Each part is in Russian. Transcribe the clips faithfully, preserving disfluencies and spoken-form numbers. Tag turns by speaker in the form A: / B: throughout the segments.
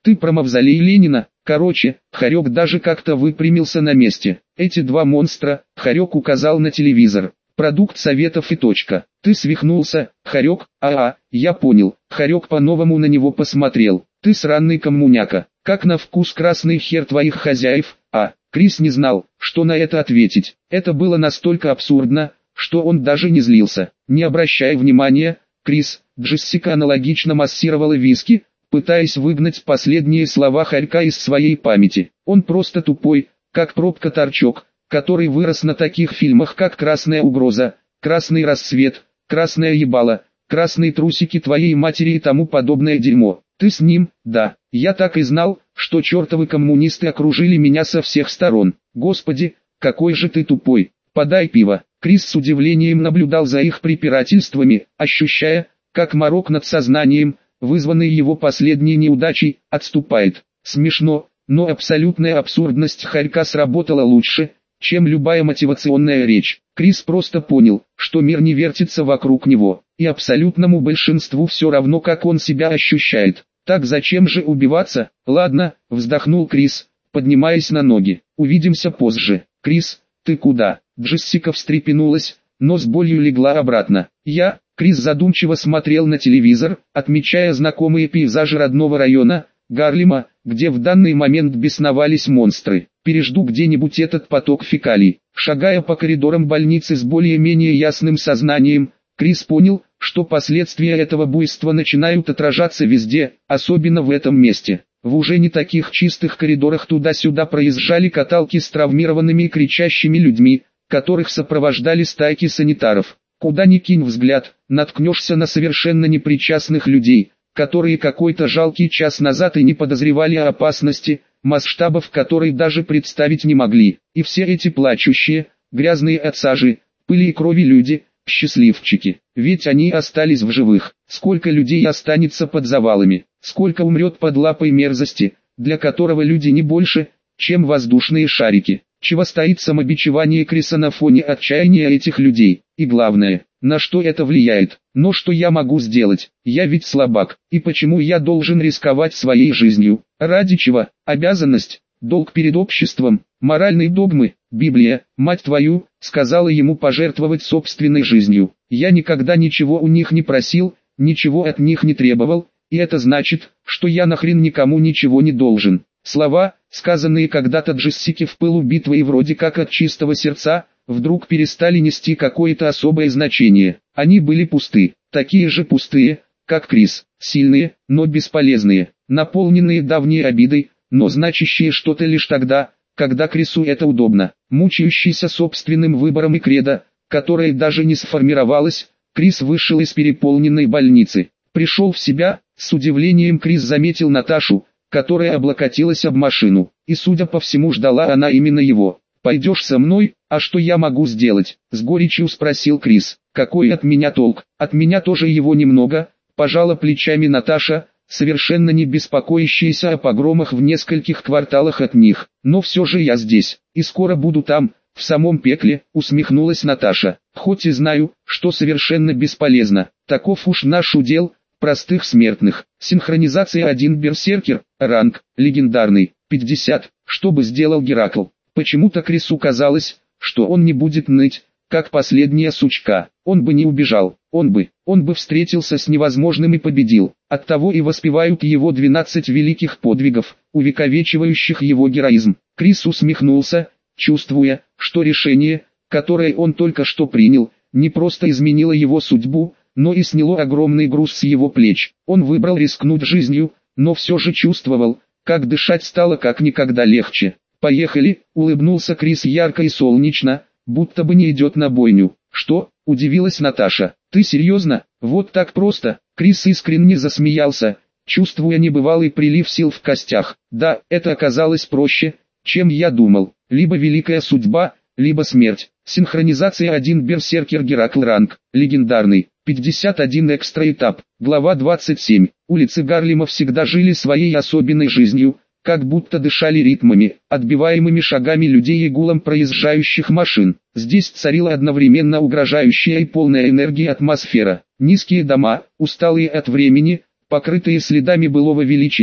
A: Ты про мавзолей Ленина? Короче, Харек даже как-то выпрямился на месте. Эти два монстра, Харек указал на телевизор. Продукт советов и точка. Ты свихнулся, Харек? А-а, я понял. Харек по-новому на него посмотрел. Ты сраный коммуняка. Как на вкус красный хер твоих хозяев? А, Крис не знал, что на это ответить. Это было настолько абсурдно, что он даже не злился. Не обращая внимания, Крис, Джессика аналогично массировала виски, пытаясь выгнать последние слова Харька из своей памяти. Он просто тупой, как пробка-торчок, который вырос на таких фильмах, как «Красная угроза», «Красный рассвет», «Красное ебало», «Красные трусики твоей матери» и тому подобное дерьмо. Ты с ним? Да. Я так и знал, что чертовы коммунисты окружили меня со всех сторон. Господи, какой же ты тупой. Подай пиво. Крис с удивлением наблюдал за их препирательствами, ощущая, как морок над сознанием, вызванный его последней неудачей, отступает. Смешно, но абсолютная абсурдность Харька сработала лучше, чем любая мотивационная речь. Крис просто понял, что мир не вертится вокруг него, и абсолютному большинству все равно, как он себя ощущает. Так зачем же убиваться? Ладно, вздохнул Крис, поднимаясь на ноги. Увидимся позже. Крис, ты куда? Джессика встрепенулась, но с болью легла обратно. Я, Крис задумчиво смотрел на телевизор, отмечая знакомые пейзажи родного района, Гарлема, где в данный момент бесновались монстры. Пережду где-нибудь этот поток фекалий. Шагая по коридорам больницы с более-менее ясным сознанием, Крис понял, что последствия этого буйства начинают отражаться везде, особенно в этом месте. В уже не таких чистых коридорах туда-сюда проезжали каталки с травмированными и кричащими людьми, которых сопровождали стайки санитаров. Куда ни кинь взгляд, наткнешься на совершенно непричастных людей, которые какой-то жалкий час назад и не подозревали о опасности, масштабов которой даже представить не могли. И все эти плачущие, грязные от сажи, пыли и крови люди, счастливчики, ведь они остались в живых. Сколько людей останется под завалами, сколько умрет под лапой мерзости, для которого люди не больше, чем воздушные шарики. Чего стоит самобичевание Криса на фоне отчаяния этих людей? И главное, на что это влияет? Но что я могу сделать? Я ведь слабак. И почему я должен рисковать своей жизнью? Ради чего? Обязанность? Долг перед обществом? Моральные догмы? Библия, мать твою, сказала ему пожертвовать собственной жизнью. Я никогда ничего у них не просил, ничего от них не требовал, и это значит, что я нахрен никому ничего не должен. Слова, сказанные когда-то Джессике в пылу битвы и вроде как от чистого сердца, вдруг перестали нести какое-то особое значение. Они были пусты, такие же пустые, как Крис, сильные, но бесполезные, наполненные давней обидой, но значащие что-то лишь тогда, когда Крису это удобно. Мучающийся собственным выбором и кредо, которое даже не сформировалось, Крис вышел из переполненной больницы. Пришел в себя, с удивлением Крис заметил Наташу, которая облокотилась об машину, и судя по всему ждала она именно его. «Пойдешь со мной? А что я могу сделать?» — с горечью спросил Крис. «Какой от меня толк? От меня тоже его немного», — пожала плечами Наташа, совершенно не беспокоящаяся о погромах в нескольких кварталах от них. «Но все же я здесь, и скоро буду там, в самом пекле», — усмехнулась Наташа. «Хоть и знаю, что совершенно бесполезно, таков уж наш удел, простых смертных». Синхронизация один берсеркер, ранг, легендарный, пятьдесят, что бы сделал Геракл? Почему-то Крису казалось, что он не будет ныть, как последняя сучка. Он бы не убежал, он бы, он бы встретился с невозможным и победил. Оттого и воспевают его двенадцать великих подвигов, увековечивающих его героизм. Крис усмехнулся, чувствуя, что решение, которое он только что принял, не просто изменило его судьбу, но и сняло огромный груз с его плеч. Он выбрал рискнуть жизнью, но все же чувствовал, как дышать стало как никогда легче. «Поехали», — улыбнулся Крис ярко и солнечно, будто бы не идет на бойню. «Что?» — удивилась Наташа. «Ты серьезно? Вот так просто?» Крис искренне засмеялся, чувствуя небывалый прилив сил в костях. «Да, это оказалось проще, чем я думал. Либо великая судьба, либо смерть». Синхронизация один берсеркер Геракл ранг, легендарный, пятьдесят один экстра этап, глава двадцать семь. Улицы Гарлема всегда жили своей особенной жизнью, как будто дышали ритмами, отбиваемыми шагами людей и гулом проезжающих машин. Здесь царила одновременно угрожающая и полная энергии атмосфера. Низкие дома, усталые от времени, покрытые следами былого величия,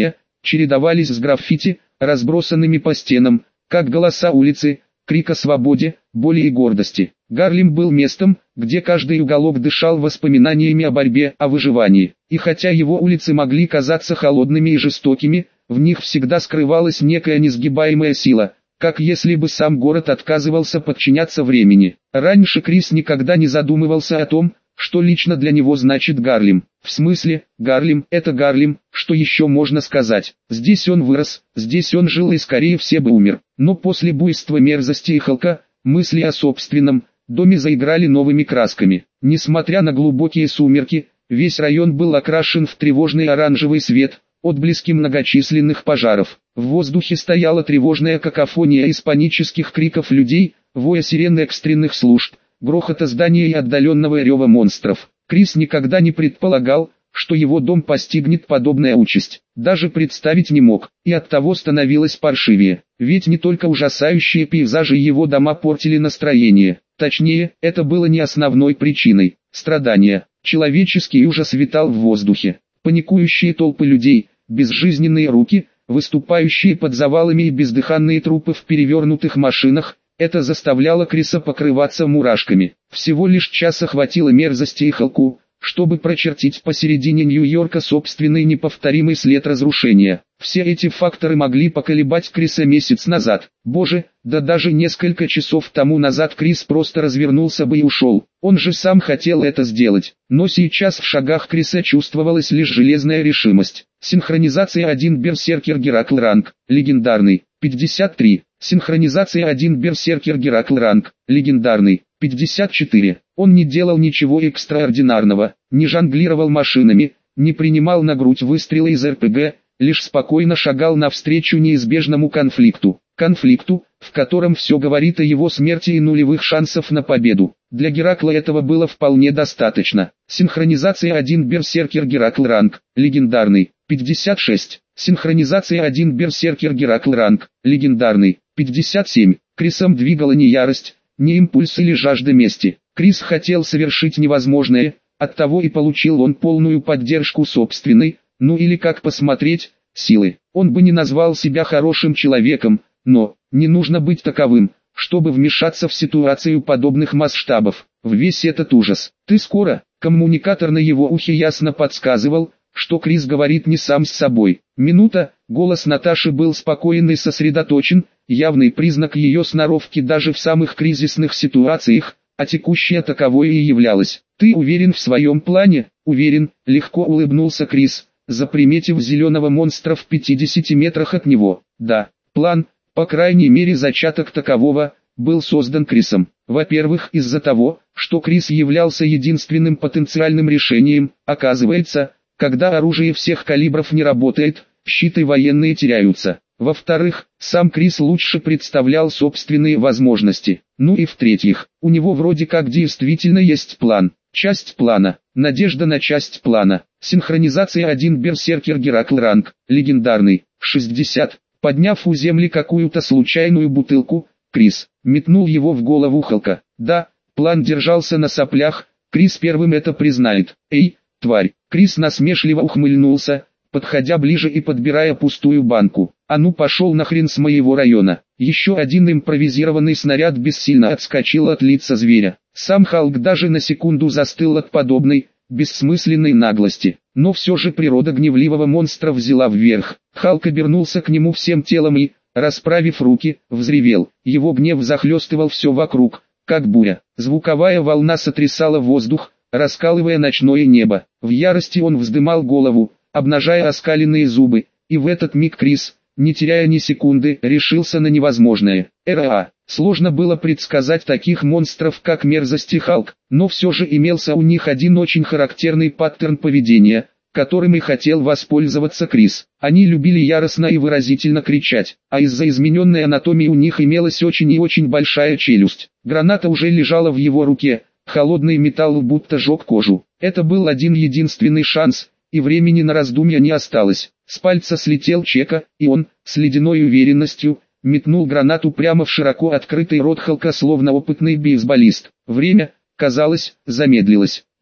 A: чередовались с граффити, разбросанными по стенам, как голоса улицы, крик о свободе, боли и гордости. Гарлем был местом, где каждый уголок дышал воспоминаниями о борьбе, о выживании. И хотя его улицы могли казаться холодными и жестокими, в них всегда скрывалась некая несгибаемая сила, как если бы сам город отказывался подчиняться времени. Раньше Крис никогда не задумывался о том, что лично для него значит Гарлем. В смысле, Гарлем – это Гарлем, что еще можно сказать? Здесь он вырос, здесь он жил и скорее все бы умер. Но после буйства мерзости и Халка, мысли о собственном доме заиграли новыми красками. Несмотря на глубокие сумерки, весь район был окрашен в тревожный оранжевый свет, отблески многочисленных пожаров. В воздухе стояла тревожная какофония из панических криков людей, воя сирен экстренных служб, грохота здания и отдаленного рева монстров. Крис никогда не предполагал, что его дом постигнет подобная участь. Даже представить не мог, и оттого становилось паршивее. Ведь не только ужасающие пейзажи его дома портили настроение. Точнее, это было не основной причиной. Страдания. Человеческий ужас витал в воздухе. Паникующие толпы людей, безжизненные руки, выступающие под завалами и бездыханные трупы в перевернутых машинах. Это заставляло Криса покрываться мурашками. Всего лишь часа хватило мерзости и Халку, чтобы прочертить посередине Нью-Йорка собственный неповторимый след разрушения. Все эти факторы могли поколебать Криса месяц назад. Боже, да даже несколько часов тому назад Крис просто развернулся бы и ушел. Он же сам хотел это сделать. Но сейчас в шагах Криса чувствовалась лишь железная решимость. Синхронизация один Берсеркер Геракл Ранг, легендарный, пятьдесят три. Синхронизация один Берсеркер Геракл Ранг, легендарный, пятьдесят четыре. Он не делал ничего экстраординарного, не жонглировал машинами, не принимал на грудь выстрелы из эр пэ гэ, лишь спокойно шагал навстречу неизбежному конфликту. Конфликту, в котором все говорит о его смерти и нулевых шансов на победу. Для Геракла этого было вполне достаточно. Синхронизация один Берсеркер Геракл Ранг, легендарный, пятьдесят шесть. Синхронизация один Берсеркер Геракл Ранг, легендарный, пятьдесят семь. Крисом двигала не ярость, не импульс или жажда мести. Крис хотел совершить невозможное, оттого и получил он полную поддержку собственной, ну или как посмотреть, силы. Он бы не назвал себя хорошим человеком, но не нужно быть таковым, чтобы вмешаться в ситуацию подобных масштабов. В весь этот ужас. «Ты скоро?» Коммуникатор на его ухе ясно подсказывал, что Крис говорит не сам с собой. Минута, голос Наташи был спокоен и сосредоточен, явный признак ее сноровки даже в самых кризисных ситуациях, а текущая таковой и являлась. «Ты уверен в своем плане?» «Уверен», легко улыбнулся Крис, заприметив зеленого монстра в пятидесяти метрах от него. «Да, план, по крайней мере зачаток такового, был создан Крисом. Во-первых, из-за того, что Крис являлся единственным потенциальным решением. Оказывается, когда оружие всех калибров не работает, щиты военные теряются. Во-вторых, сам Крис лучше представлял собственные возможности. Ну и в-третьих, у него вроде как действительно есть план. Часть плана. Надежда на часть плана. Синхронизация один Берсеркер Геракл Ранг, легендарный, шестьдесят. Подняв у земли какую-то случайную бутылку, Крис метнул его в голову Халка. Да, план держался на соплях, Крис первым это признает. «Эй, тварь!» Крис насмешливо ухмыльнулся, подходя ближе и подбирая пустую банку. «А ну пошел нахрен с моего района!» Еще один импровизированный снаряд бессильно отскочил от лица зверя. Сам Халк даже на секунду застыл от подобной, бессмысленной наглости. Но все же природа гневливого монстра взяла вверх. Халк обернулся к нему всем телом и, расправив руки, взревел. Его гнев захлестывал все вокруг, как буря. Звуковая волна сотрясала воздух, раскалывая ночное небо. В ярости он вздымал голову, обнажая оскаленные зубы, и в этот миг Крис, не теряя ни секунды, решился на невозможное. РА. Сложно было предсказать таких монстров, как мерзость и Халк, но все же имелся у них один очень характерный паттерн поведения, которым и хотел воспользоваться Крис. Они любили яростно и выразительно кричать, а из-за измененной анатомии у них имелась очень и очень большая челюсть. Граната уже лежала в его руке, холодный металл будто жег кожу. Это был один единственный шанс, и времени на раздумья не осталось. С пальца слетел чека, и он, с ледяной уверенностью, метнул гранату прямо в широко открытый рот Халка, словно опытный бейсболист. Время, казалось, замедлилось.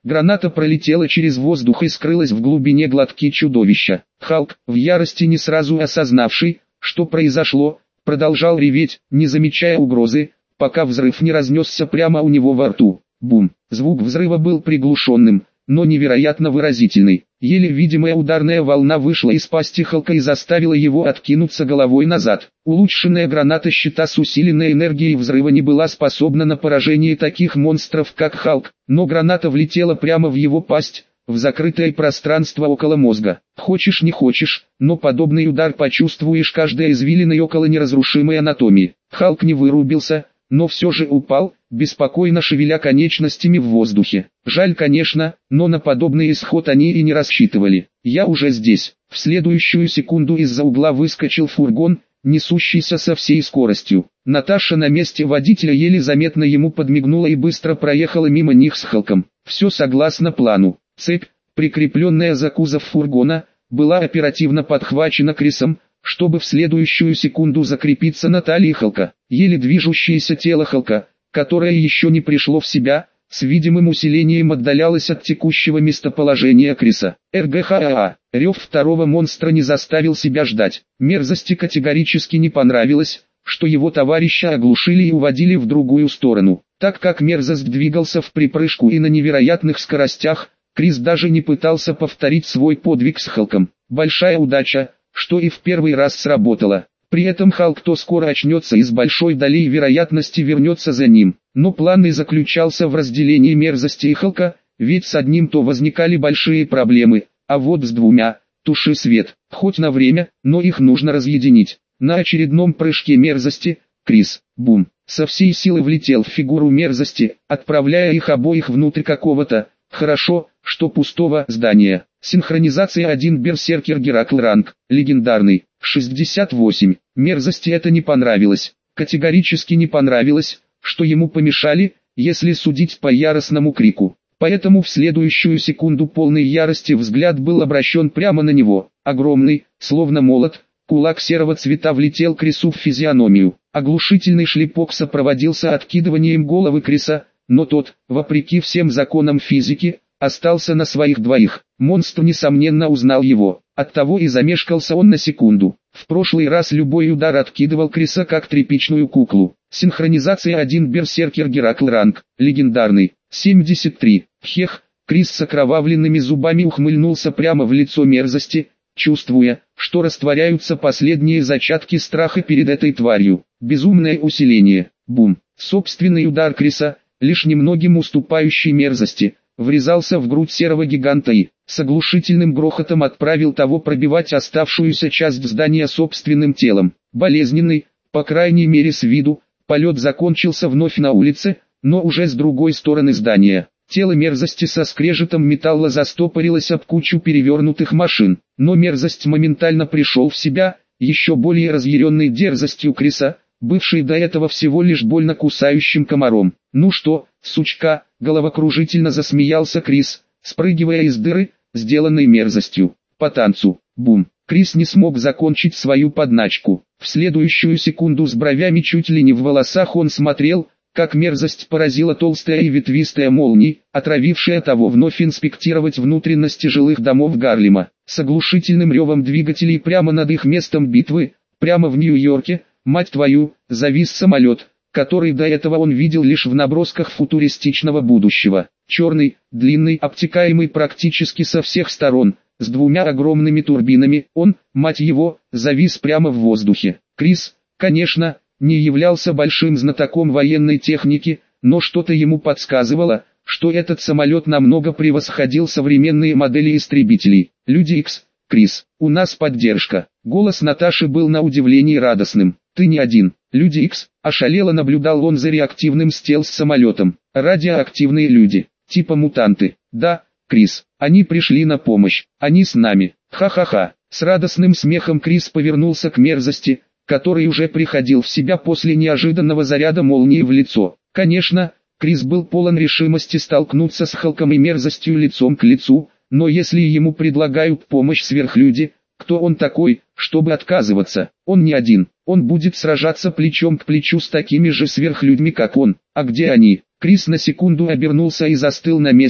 A: Граната пролетела через воздух и скрылась в глубине глотки чудовища. Халк, в ярости не сразу осознавший, что произошло, продолжал реветь, не замечая угрозы, пока взрыв не разнесся прямо у него во рту. Бум! Звук взрыва был приглушенным, но невероятно выразительный. Еле видимая ударная волна вышла из пасти Халка и заставила его откинуться головой назад. Улучшенная граната щита с усиленной энергией взрыва не была способна на поражение таких монстров как Халк, но граната влетела прямо в его пасть, в закрытое пространство около мозга. Хочешь не хочешь, но подобный удар почувствуешь каждой извилиной около неразрушимой анатомии. Халк не вырубился, но все же упал, беспокойно шевеля конечностями в воздухе. Жаль, конечно, но на подобный исход они и не рассчитывали. «Я уже здесь». В следующую секунду из-за угла выскочил фургон, несущийся со всей скоростью. Наташа на месте водителя еле заметно ему подмигнула и быстро проехала мимо них с Халком. Все согласно плану. Цепь, прикрепленная за кузов фургона, была оперативно подхвачена Крисом, чтобы в следующую секунду закрепиться на талии Халка. Еле движущееся тело Халка, которое еще не пришло в себя, с видимым усилением отдалялось от текущего местоположения Криса. РГХАА. Рев второго монстра не заставил себя ждать. Мерзости категорически не понравилось, что его товарища оглушили и уводили в другую сторону. Так как мерзость двигался в припрыжку и на невероятных скоростях, Крис даже не пытался повторить свой подвиг с Халком. Большая удача, что и в первый раз сработало. При этом Халк то скоро очнется и с большой долей вероятности вернется за ним. Но план и заключался в разделении мерзости и Халка, ведь с одним то возникали большие проблемы, а вот с двумя – туши свет, хоть на время, но их нужно разъединить. На очередном прыжке мерзости, Крис, бум, со всей силы влетел в фигуру мерзости, отправляя их обоих внутрь какого-то, хорошо, что пустого здания. Синхронизация один Берсеркер Геракл ранг, легендарный, шестьдесят восемь. Мерзости это не понравилось, категорически не понравилось, что ему помешали, если судить по яростному крику. Поэтому в следующую секунду полной ярости взгляд был обращен прямо на него. Огромный, словно молот, кулак серого цвета влетел Крису в физиономию. Оглушительный шлепок сопроводился откидыванием головы Криса, но тот, вопреки всем законам физики, остался на своих двоих. Монстр несомненно узнал его, оттого и замешкался он на секунду. В прошлый раз любой удар откидывал Криса как тряпичную куклу. Синхронизация один Берсеркер Геракл ранг, легендарный, семьдесят три. Хех, Крис с окровавленными зубами ухмыльнулся прямо в лицо мерзости, чувствуя, что растворяются последние зачатки страха перед этой тварью. Безумное усиление. Бум. Собственный удар Криса, лишь немногим уступающий мерзости, врезался в грудь серого гиганта и, с оглушительным грохотом отправил того пробивать оставшуюся часть здания собственным телом. Болезненный, по крайней мере с виду, полет закончился вновь на улице, но уже с другой стороны здания. Тело мерзости со скрежетом металла застопорилось об кучу перевернутых машин, но мерзость моментально пришел в себя, еще более разъяренной дерзостью Криса, бывший до этого всего лишь больно кусающим комаром. «Ну что, сучка?» — головокружительно засмеялся Крис, спрыгивая из дыры, сделанной мерзостью. «По танцу». Бум. Крис не смог закончить свою подначку. В следующую секунду с бровями чуть ли не в волосах он смотрел, как мерзость поразила толстая и ветвистая молния, отравившая того вновь инспектировать внутренности жилых домов Гарлема. С оглушительным ревом двигателей прямо над их местом битвы, прямо в Нью-Йорке, мать твою, завис самолет, который до этого он видел лишь в набросках футуристичного будущего. Черный, длинный, обтекаемый практически со всех сторон, с двумя огромными турбинами, он, мать его, завис прямо в воздухе. Крис, конечно, не являлся большим знатоком военной техники, но что-то ему подсказывало, что этот самолет намного превосходил современные модели истребителей. Люди Икс, Крис, у нас поддержка. Голос Наташи был на удивление радостным. Ты не один. Люди Икс, ошалело наблюдал он за реактивным стелс-самолетом. Радиоактивные люди, типа мутанты. Да, Крис, они пришли на помощь, они с нами. Ха-ха-ха. С радостным смехом Крис повернулся к мерзости, который уже приходил в себя после неожиданного заряда молнии в лицо. Конечно, Крис был полон решимости столкнуться с Халком и мерзостью лицом к лицу, но если ему предлагают помощь сверхлюди, кто он такой, чтобы отказываться? Он не один, он будет сражаться плечом к плечу с такими же сверхлюдьми как он. А где они? Крис на секунду обернулся и застыл на месте,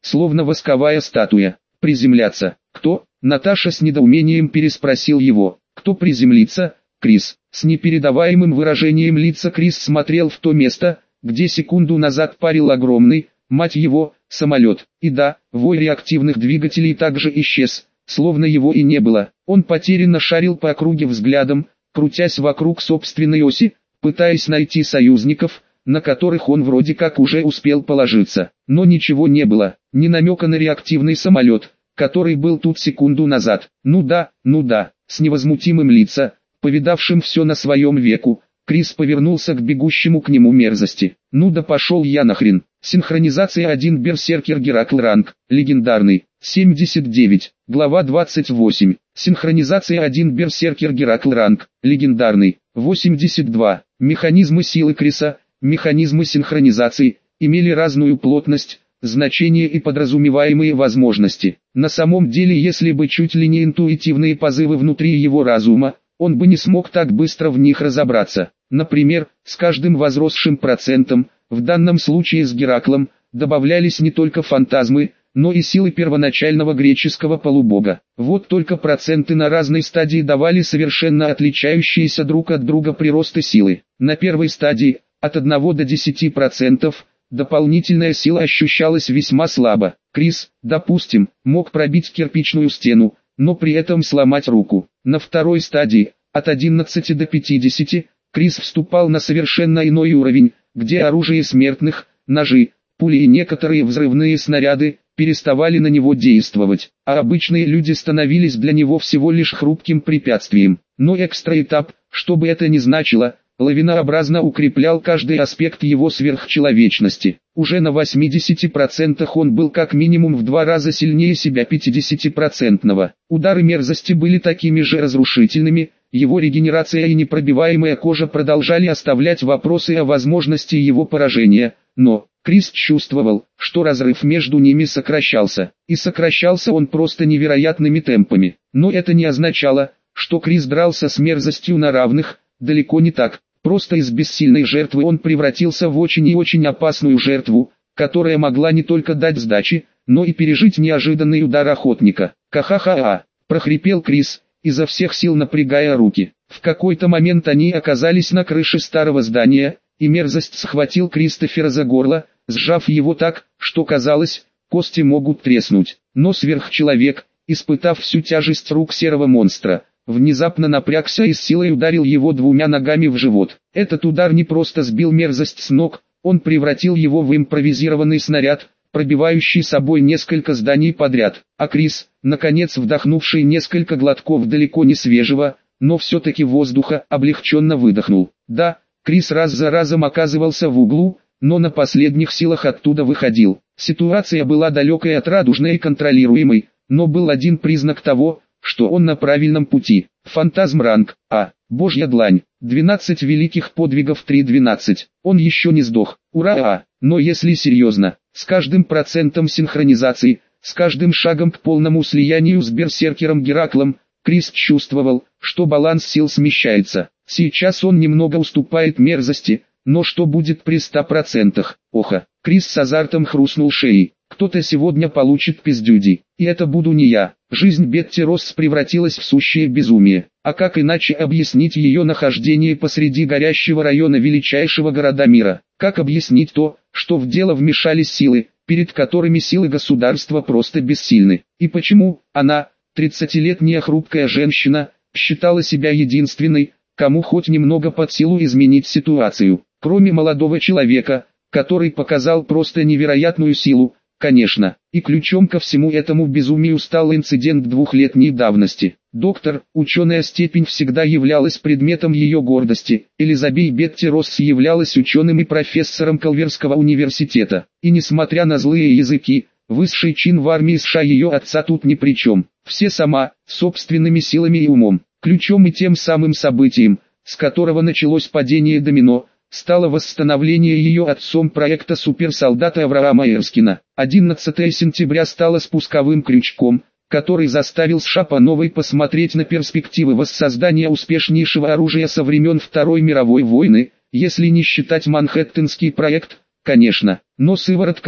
A: словно восковая статуя. Приземляться. Кто? Наташа с недоумением переспросил его. Кто приземлится? Крис. С непередаваемым выражением лица Крис смотрел в то место, где секунду назад парил огромный, мать его, самолет. И да, вой реактивных двигателей также исчез, словно его и не было. Он потерянно шарил по округе взглядом, крутясь вокруг собственной оси, пытаясь найти союзников, на которых он вроде как уже успел положиться. Но ничего не было, ни намека на реактивный самолет, который был тут секунду назад. Ну да, ну да, с невозмутимым лицом, повидавшим все на своем веку, Крис повернулся к бегущему к нему мерзости. Ну да пошел я нахрен. Синхронизация один Берсеркер Геракл ранг, легендарный, семьдесят девять, глава двадцать восемь. Синхронизация один Берсеркер Геракл ранг, легендарный, восемьдесят два. Механизмы силы Криса, механизмы синхронизации, имели разную плотность, значение и подразумеваемые возможности. На самом деле, если бы чуть ли не интуитивные позывы внутри его разума, он бы не смог так быстро в них разобраться. Например, с каждым возросшим процентом, в данном случае с Гераклом, добавлялись не только фантазмы, но и силы первоначального греческого полубога. Вот только проценты на разной стадии давали совершенно отличающиеся друг от друга приросты силы. На первой стадии, от одного до десяти процентов, дополнительная сила ощущалась весьма слабо. Крис, допустим, мог пробить кирпичную стену, но при этом сломать руку. На второй стадии, от одиннадцати до пятидесяти, Крис вступал на совершенно иной уровень, где оружие смертных, ножи, пули и некоторые взрывные снаряды, переставали на него действовать, а обычные люди становились для него всего лишь хрупким препятствием. Но экстра-этап, что бы это ни значило, лавинообразно укреплял каждый аспект его сверхчеловечности. Уже на восьмидесяти процентах он был как минимум в два раза сильнее себя пятидесятипроцентного. Удары мерзости были такими же разрушительными, его регенерация и непробиваемая кожа продолжали оставлять вопросы о возможности его поражения, но Крис чувствовал, что разрыв между ними сокращался, и сокращался он просто невероятными темпами. Но это не означало, что Крис дрался с мерзостью на равных, далеко не так. Просто из бессильной жертвы он превратился в очень и очень опасную жертву, которая могла не только дать сдачи, но и пережить неожиданный удар охотника. «Ка-ха-ха-а!» – прохрипел Крис, изо всех сил напрягая руки. В какой-то момент они оказались на крыше старого здания, и мерзость схватил Кристофера за горло, сжав его так, что казалось, кости могут треснуть. Но сверхчеловек, испытав всю тяжесть рук серого монстра, внезапно напрягся и с силой ударил его двумя ногами в живот. Этот удар не просто сбил мерзость с ног, он превратил его в импровизированный снаряд, пробивающий собой несколько зданий подряд. А Крис, наконец вдохнувший несколько глотков далеко не свежего, но все-таки воздуха, облегченно выдохнул. Да, Крис раз за разом оказывался в углу, но на последних силах оттуда выходил. Ситуация была далекой от радужной и контролируемой, но был один признак того, что он на правильном пути. Фантазм ранг А. Божья длань. двенадцать великих подвигов три двенадцать. Он еще не сдох. Ура! А. Но если серьезно, с каждым процентом синхронизации, с каждым шагом к полному слиянию с берсеркером Гераклом, Крис чувствовал, что баланс сил смещается. Сейчас он немного уступает мерзости, но что будет при ста процентах? Оха! Крис с азартом хрустнул шеей. Кто-то сегодня получит пиздюди, и это буду не я. Жизнь Бетти Росс превратилась в сущее безумие. А как иначе объяснить ее нахождение посреди горящего района величайшего города мира? Как объяснить то, что в дело вмешались силы, перед которыми силы государства просто бессильны? И почему она, тридцатилетняя хрупкая женщина, считала себя единственной, кому хоть немного под силу изменить ситуацию? Кроме молодого человека, который показал просто невероятную силу, конечно, и ключом ко всему этому безумию стал инцидент двухлетней давности. Доктор, ученая степень всегда являлась предметом ее гордости. Элизабет Бетти Росс являлась ученым и профессором Калверского университета. И несмотря на злые языки, высший чин в армии США ее отца тут ни при чем. Все сама, собственными силами и умом. Ключом и тем самым событием, с которого началось падение домино, стало восстановление ее отцом проекта суперсолдата Авраама Эрскина. одиннадцатое сентября стало спусковым крючком, который заставил США по новой посмотреть на перспективы воссоздания успешнейшего оружия со времен Второй мировой войны, если не считать Манхэттенский проект, конечно. Но сыворотка,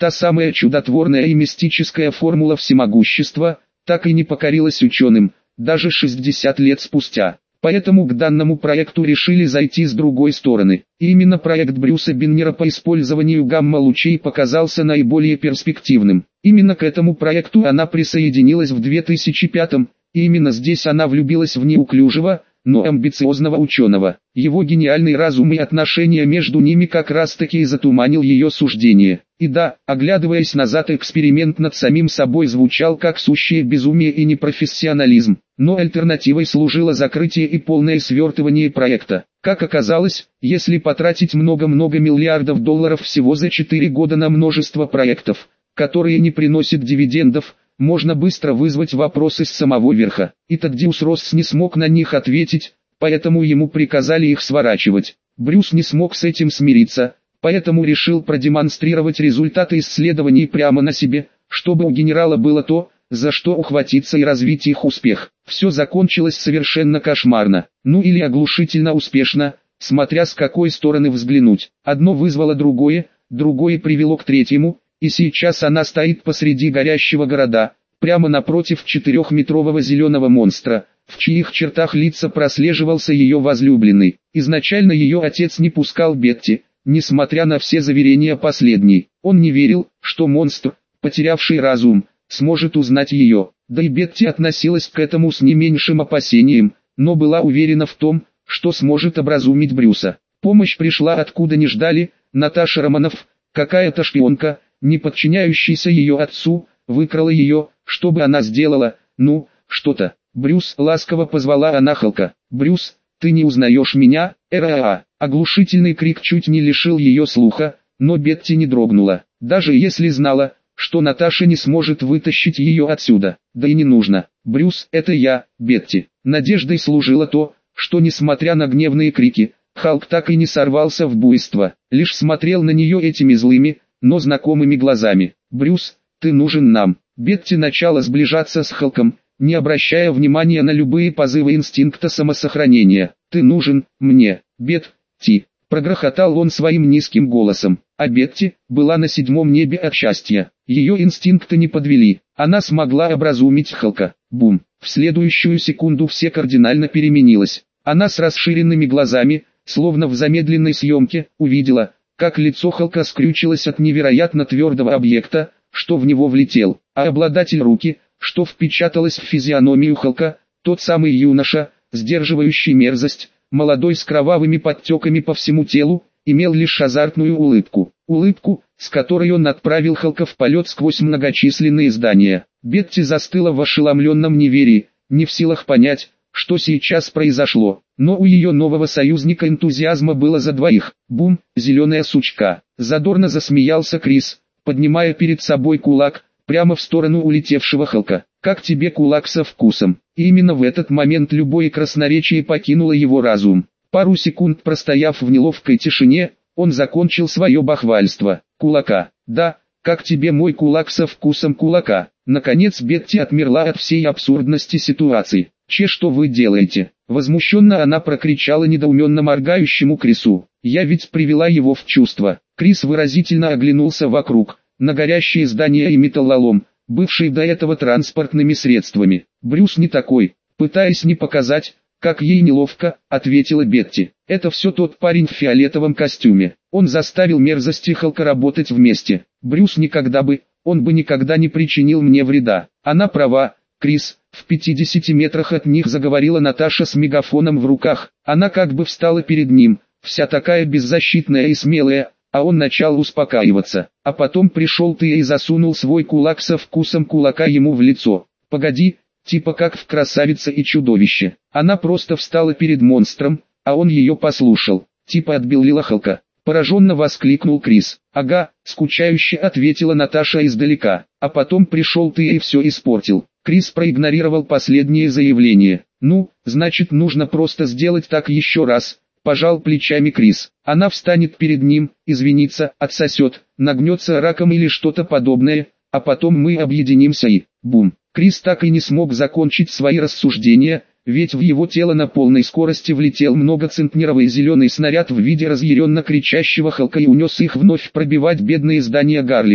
A: Та самая чудотворная и мистическая формула всемогущества, так и не покорилась ученым, даже шестьдесят лет спустя. Поэтому к данному проекту решили зайти с другой стороны. И именно проект Брюса Беннера по использованию гамма-лучей показался наиболее перспективным. Именно к этому проекту она присоединилась в две тысячи пятом, и именно здесь она влюбилась в неуклюжего, но амбициозного ученого. Его гениальный разум и отношения между ними как раз-таки и затуманил ее суждение. И да, оглядываясь назад, эксперимент над самим собой звучал как сущее безумие и непрофессионализм. Но альтернативой служило закрытие и полное свертывание проекта. Как оказалось, если потратить много-много миллиардов долларов всего за четыре года на множество проектов, которые не приносят дивидендов, можно быстро вызвать вопросы с самого верха. И Таддеус Росс не смог на них ответить, поэтому ему приказали их сворачивать. Брюс не смог с этим смириться, поэтому решил продемонстрировать результаты исследований прямо на себе, чтобы у генерала было то, за что ухватиться и развить их успех. Все закончилось совершенно кошмарно, ну или оглушительно успешно, смотря с какой стороны взглянуть. Одно вызвало другое, другое привело к третьему, и сейчас она стоит посреди горящего города, прямо напротив четырехметрового зеленого монстра, в чьих чертах лица прослеживался ее возлюбленный. Изначально ее отец не пускал Бетти, несмотря на все заверения последней. Он не верил, что монстр, потерявший разум, сможет узнать ее. Да и Бетти относилась к этому с не меньшим опасением, но была уверена в том, что сможет образумить Брюса. Помощь пришла откуда не ждали. Наташа Романов, какая-то шпионка, не подчиняющаяся ее отцу, выкрала ее, чтобы она сделала, ну, что-то. «Брюс», — ласково позвала она Халка. «Брюс, ты не узнаешь меня?» «Эра-а-а». Оглушительный крик чуть не лишил ее слуха, но Бетти не дрогнула, даже если знала, что Наташа не сможет вытащить ее отсюда. Да и не нужно. «Брюс, это я, Бетти». Надеждой служило то, что несмотря на гневные крики, Халк так и не сорвался в буйство, лишь смотрел на нее этими злыми, но знакомыми глазами. «Брюс, ты нужен нам». Бетти начала сближаться с Халком, не обращая внимания на любые позывы инстинкта самосохранения. «Ты нужен мне, Бетти», — прогрохотал он своим низким голосом. А Бетти была на седьмом небе от счастья. Ее инстинкты не подвели. Она смогла образумить Халка. Бум! В следующую секунду все кардинально переменилось. Она с расширенными глазами, словно в замедленной съемке, увидела, как лицо Халка скрючилось от невероятно твердого объекта, что в него влетел, а обладатель руки, что впечаталось в физиономию Халка, тот самый юноша, сдерживающий мерзость, молодой с кровавыми подтеками по всему телу, имел лишь азартную улыбку. Улыбку, с которой он отправил Халка в полет сквозь многочисленные здания. Бетти застыла в ошеломленном неверии, не в силах понять, что сейчас произошло. Но у ее нового союзника энтузиазма было за двоих. Бум, зеленая сучка. Задорно засмеялся Крис, поднимая перед собой кулак, прямо в сторону улетевшего Халка. «Как тебе кулак со вкусом?» И именно в этот момент любое красноречие покинуло его разум. Пару секунд простояв в неловкой тишине, он закончил свое бахвальство. «Кулака, да, как тебе мой кулак со вкусом кулака?» Наконец Бетти отмерла от всей абсурдности ситуации. «Че, что вы делаете?» Возмущенно она прокричала недоуменно моргающему Крису. «Я ведь привела его в чувство». Крис выразительно оглянулся вокруг, на горящие здания и металлолом, бывший до этого транспортными средствами. «Брюс не такой», пытаясь не показать, как ей неловко, ответила Бетти. «Это все тот парень в фиолетовом костюме. Он заставил мерзости Халка работать вместе. Брюс никогда бы, он бы никогда не причинил мне вреда». Она права, Крис. В пятидесяти метрах от них заговорила Наташа с мегафоном в руках. Она как бы встала перед ним, вся такая беззащитная и смелая, а он начал успокаиваться. А потом пришел ты и засунул свой кулак со вкусом кулака ему в лицо. «Погоди, типа как в «Красавице и чудовище». Она просто встала перед монстром, а он ее послушал. Типа отбелила Халка. Пораженно воскликнул Крис. «Ага», скучающе ответила Наташа издалека. «А потом пришел ты и все испортил». Крис проигнорировал последнее заявление. «Ну, значит нужно просто сделать так еще раз», пожал плечами Крис. «Она встанет перед ним, извинится, отсосет, нагнется раком или что-то подобное, а потом мы объединимся и...» Бум. Крис так и не смог закончить свои рассуждения, ведь в его тело на полной скорости влетел многоцентнеровый зеленый снаряд в виде разъяренно кричащего Халка и унес их вновь пробивать бедные здания Гарлема.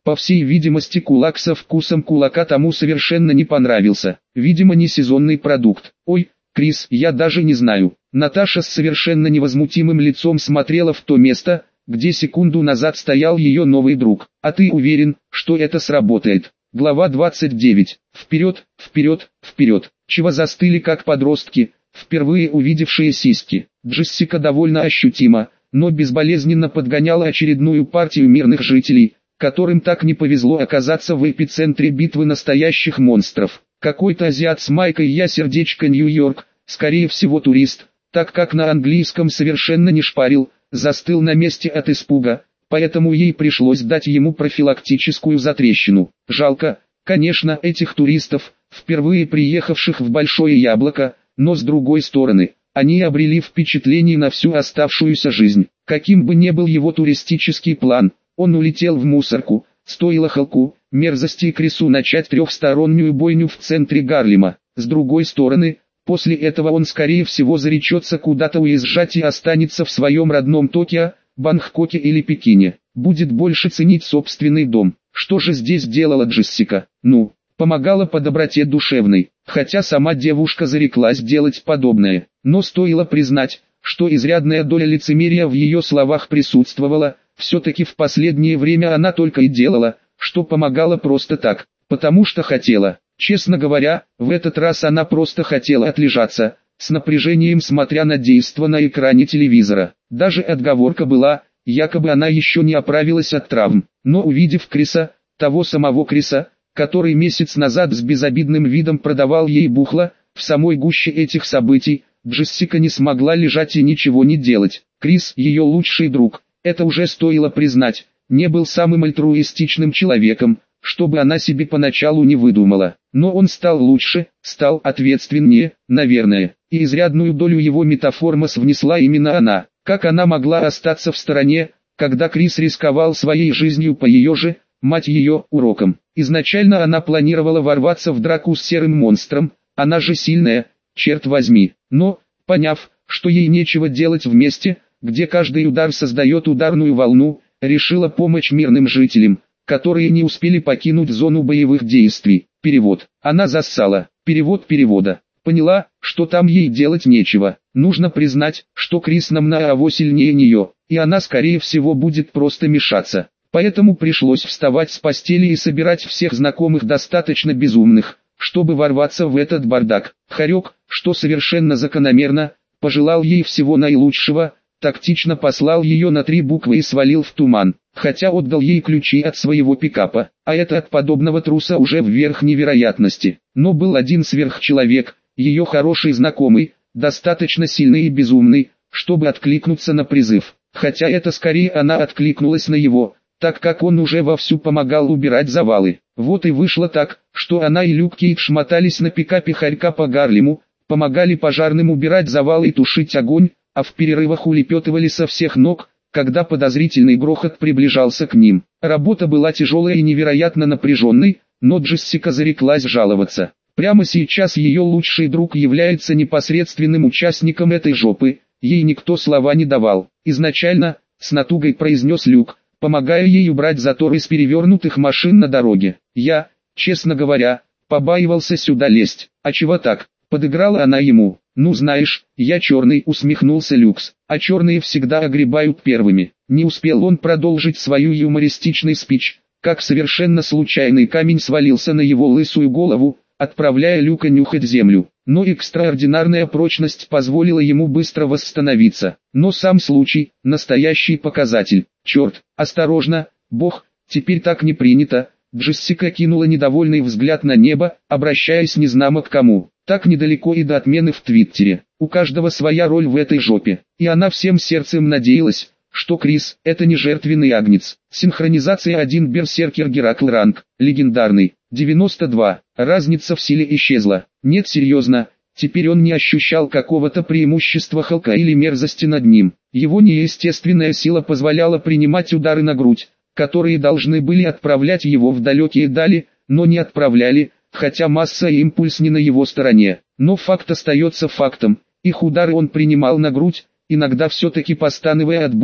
A: По всей видимости, кулак со вкусом кулака тому совершенно не понравился. Видимо, не сезонный продукт. Ой, Крис, я даже не знаю. Наташа с совершенно невозмутимым лицом смотрела в то место, где секунду назад стоял ее новый друг. А ты уверен, что это сработает? Глава двадцать девять. Вперед, вперед, вперед. Чего застыли как подростки, впервые увидевшие сиськи? Джессика довольно ощутимо, но безболезненно подгоняла очередную партию мирных жителей, которым так не повезло оказаться в эпицентре битвы настоящих монстров. Какой-то азиат с майкой «Я сердечко Нью-Йорк», скорее всего турист, так как на английском совершенно не шпарил, застыл на месте от испуга, поэтому ей пришлось дать ему профилактическую затрещину. Жалко, конечно, этих туристов, впервые приехавших в Большое Яблоко, но с другой стороны, они обрели впечатление на всю оставшуюся жизнь. Каким бы ни был его туристический план, он улетел в мусорку, стоило Халку, мерзости и Крису начать трехстороннюю бойню в центре Гарлема. С другой стороны, после этого он скорее всего заречется куда-то уезжать и останется в своем родном Токио, Бангкоке или Пекине. Будет больше ценить собственный дом. Что же здесь делала Джессика? Ну, помогала по доброте душевной, хотя сама девушка зареклась делать подобное. Но стоило признать, что изрядная доля лицемерия в ее словах присутствовала. Все-таки в последнее время она только и делала, что помогала просто так, потому что хотела. Честно говоря, в этот раз она просто хотела отлежаться, с напряжением смотря на действо на экране телевизора. Даже отговорка была, якобы она еще не оправилась от травм. Но увидев Криса, того самого Криса, который месяц назад с безобидным видом продавал ей бухло, в самой гуще этих событий, Джессика не смогла лежать и ничего не делать. Крис, ее лучший друг, это уже стоило признать, не был самым альтруистичным человеком, чтобы она себе поначалу не выдумала. Но он стал лучше, стал ответственнее, наверное, и изрядную долю его метаформоз внесла именно она. Как она могла остаться в стороне, когда Крис рисковал своей жизнью по ее же, мать ее, урокам? Изначально она планировала ворваться в драку с серым монстром, она же сильная, черт возьми. Но, поняв, что ей нечего делать вместе, где каждый удар создает ударную волну, решила помочь мирным жителям, которые не успели покинуть зону боевых действий. Перевод. Она зассала. Перевод перевода. Поняла, что там ей делать нечего. Нужно признать, что Крис намного сильнее нее, и она скорее всего будет просто мешаться. Поэтому пришлось вставать с постели и собирать всех знакомых достаточно безумных, чтобы ворваться в этот бардак. Хорек, что совершенно закономерно, пожелал ей всего наилучшего, тактично послал ее на три буквы и свалил в туман, хотя отдал ей ключи от своего пикапа, а это от подобного труса уже вверх невероятности. Но был один сверхчеловек, ее хороший знакомый, достаточно сильный и безумный, чтобы откликнуться на призыв, хотя это скорее она откликнулась на его, так как он уже вовсю помогал убирать завалы. Вот и вышло так, что она и Люк Кейдж мотались на пикапе Хорька по Гарлему, помогали пожарным убирать завалы и тушить огонь, а в перерывах улепетывали со всех ног, когда подозрительный грохот приближался к ним. Работа была тяжелая и невероятно напряженной, но Джессика зареклась жаловаться. Прямо сейчас ее лучший друг является непосредственным участником этой жопы, ей никто слова не давал. Изначально, с натугой произнес Люк, помогая ей убрать затор из перевернутых машин на дороге. Я, честно говоря, побаивался сюда лезть. А чего так? Подыграла она ему. «Ну знаешь, я черный», — усмехнулся Люкс, «а черные всегда огребают первыми». Не успел он продолжить свою юмористичный спич, как совершенно случайный камень свалился на его лысую голову, отправляя Люка нюхать землю. Но экстраординарная прочность позволила ему быстро восстановиться. Но сам случай — настоящий показатель. «Черт, осторожно, бог, теперь так не принято». Джессика кинула недовольный взгляд на небо, обращаясь незнамо к кому. Так недалеко и до отмены в Твиттере. У каждого своя роль в этой жопе. И она всем сердцем надеялась, что Крис – это не жертвенный агнец. Синхронизация один Берсеркер Геракл ранг, легендарный, девяносто два. Разница в силе исчезла. Нет, серьезно, теперь он не ощущал какого-то преимущества Халка или мерзости над ним. Его неестественная сила позволяла принимать удары на грудь, которые должны были отправлять его в далекие дали, но не отправляли, хотя масса и импульс не на его стороне. Но факт остается фактом, их удары он принимал на грудь, иногда все-таки постановая от боли,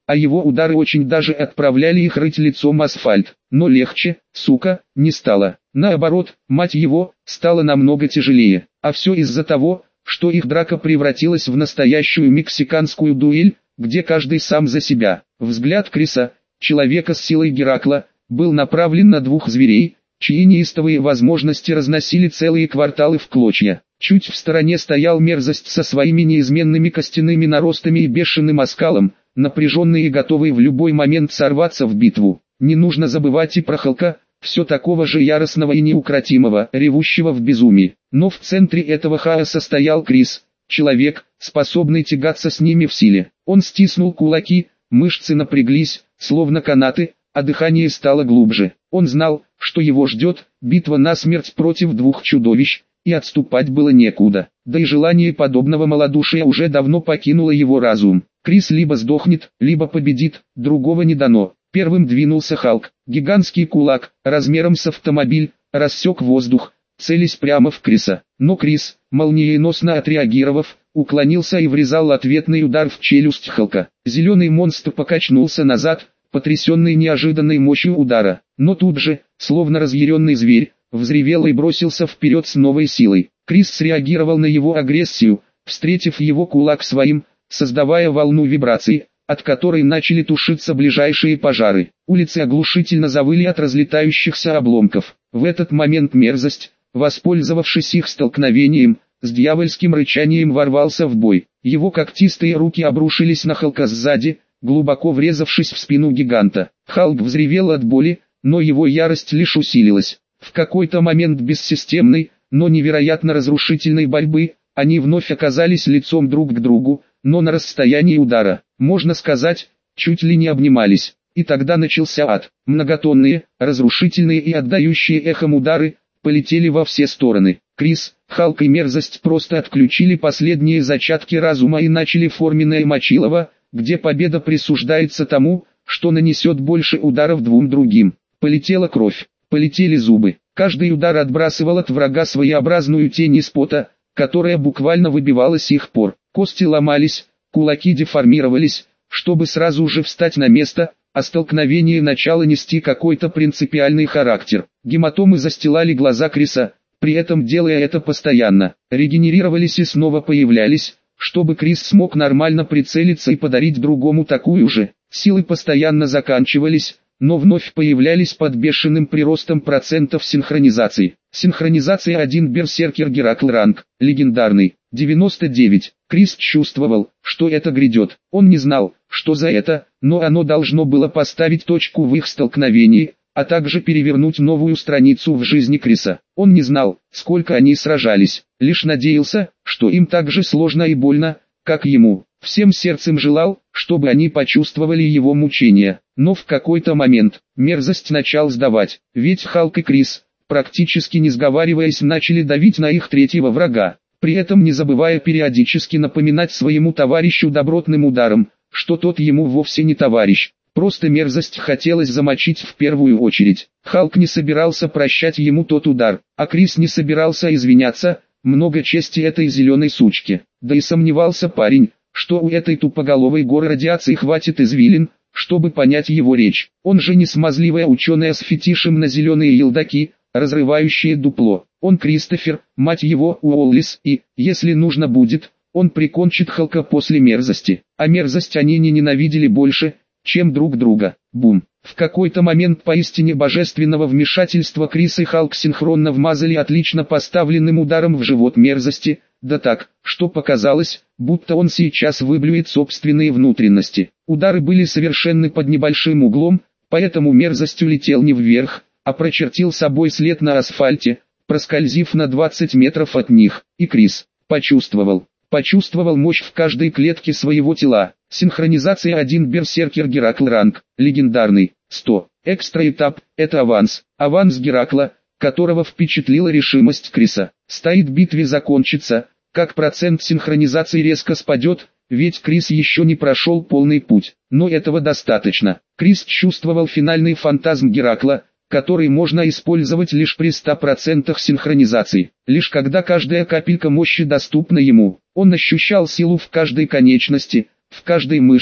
A: а его удары очень даже отправляли их рыть лицом асфальт. Но легче, сука, не стало. Наоборот, мать его, стало намного тяжелее. А все из-за того, что их драка превратилась в настоящую мексиканскую дуэль, где каждый сам за себя. Взгляд Криса, человека с силой Геракла, был направлен на двух зверей, чьи неистовые возможности разносили целые кварталы в клочья. Чуть в стороне стоял Мерзость со своими неизменными костяными наростами и бешеным оскалом, напряженный и готовый в любой момент сорваться в битву. Не нужно забывать и про Халка, все такого же яростного и неукротимого, ревущего в безумии. Но в центре этого хаоса стоял Крис, человек, способный тягаться с ними в силе. Он стиснул кулаки, мышцы напряглись, словно канаты, а дыхание стало глубже. Он знал, что его ждет битва насмерть против двух чудовищ, и отступать было некуда. Да и желание подобного малодушия уже давно покинуло его разум. Крис либо сдохнет, либо победит, другого не дано. Первым двинулся Халк. Гигантский кулак, размером с автомобиль, рассек воздух, целясь прямо в Криса. Но Крис, молниеносно отреагировав, уклонился и врезал ответный удар в челюсть Халка. Зеленый монстр покачнулся назад, потрясенный неожиданной мощью удара. Но тут же, словно разъяренный зверь, взревел и бросился вперед с новой силой. Крис среагировал на его агрессию, встретив его кулак своим, создавая волну вибраций, от которой начали тушиться ближайшие пожары. Улицы оглушительно завыли от разлетающихся обломков. В этот момент Мерзость, воспользовавшись их столкновением, с дьявольским рычанием ворвался в бой. Его когтистые руки обрушились на Халка сзади, глубоко врезавшись в спину гиганта. Халк взревел от боли, но его ярость лишь усилилась. В какой-то момент бессистемной, но невероятно разрушительной борьбы, они вновь оказались лицом друг к другу, но на расстоянии удара, можно сказать, чуть ли не обнимались. И тогда начался ад. Многотонные, разрушительные и отдающие эхом удары, полетели во все стороны. Крис, Халк и Мерзость просто отключили последние зачатки разума и начали форменное мочилово, где победа присуждается тому, что нанесет больше ударов двум другим. Полетела кровь, полетели зубы. Каждый удар отбрасывал от врага своеобразную тень из пота, которая буквально выбивалась их пор. Кости ломались, кулаки деформировались, чтобы сразу же встать на место, а столкновение начало нести какой-то принципиальный характер. Гематомы застилали глаза Криса, при этом делая это постоянно, регенерировались и снова появлялись, чтобы Крис смог нормально прицелиться и подарить другому такую же. Силы постоянно заканчивались, но вновь появлялись под бешеным приростом процентов синхронизации. Синхронизация один Берсеркер Геракл ранг, легендарный, девяносто девять. Крис чувствовал, что это грядет. Он не знал, что за это, но оно должно было поставить точку в их столкновении, а также перевернуть новую страницу в жизни Криса. Он не знал, сколько они сражались, лишь надеялся, что им так же сложно и больно, как ему. Всем сердцем желал, чтобы они почувствовали его мучения. Но в какой-то момент, Мерзость начал сдавать, ведь Халк и Крис, практически не сговариваясь, начали давить на их третьего врага, при этом не забывая периодически напоминать своему товарищу добротным ударом, что тот ему вовсе не товарищ. Просто Мерзость хотелось замочить в первую очередь. Халк не собирался прощать ему тот удар, а Крис не собирался извиняться, много чести этой зеленой сучке. Да и сомневался парень, что у этой тупоголовой горы радиации хватит извилин, чтобы понять его речь. Он же не смазливая ученая с фетишем на зеленые елдаки, разрывающие дупло. Он Кристофер, мать его, Уоллис, и, если нужно будет, он прикончит Халка после Мерзости. А Мерзость они не ненавидели больше, чем друг друга. Бум. В какой-то момент поистине божественного вмешательства Крис и Халк синхронно вмазали отлично поставленным ударом в живот Мерзости, да так, что показалось, будто он сейчас выблюет собственные внутренности. Удары были совершенны под небольшим углом, поэтому Мерзость улетел не вверх, а прочертил собой след на асфальте, проскользив на двадцать метров от них, и Крис почувствовал, почувствовал мощь в каждой клетке своего тела. Синхронизация один Берсеркер Геракл ранг, легендарный, сто. Экстра этап, это аванс, аванс Геракла, которого впечатлила решимость Криса. Стоит битве закончится, как процент синхронизации резко спадет, ведь Крис еще не прошел полный путь. Но этого достаточно. Крис чувствовал финальный фантазм Геракла, который можно использовать лишь при ста процентах синхронизации. Лишь когда каждая капелька мощи доступна ему, он ощущал силу в каждой конечности, в каждой мышце,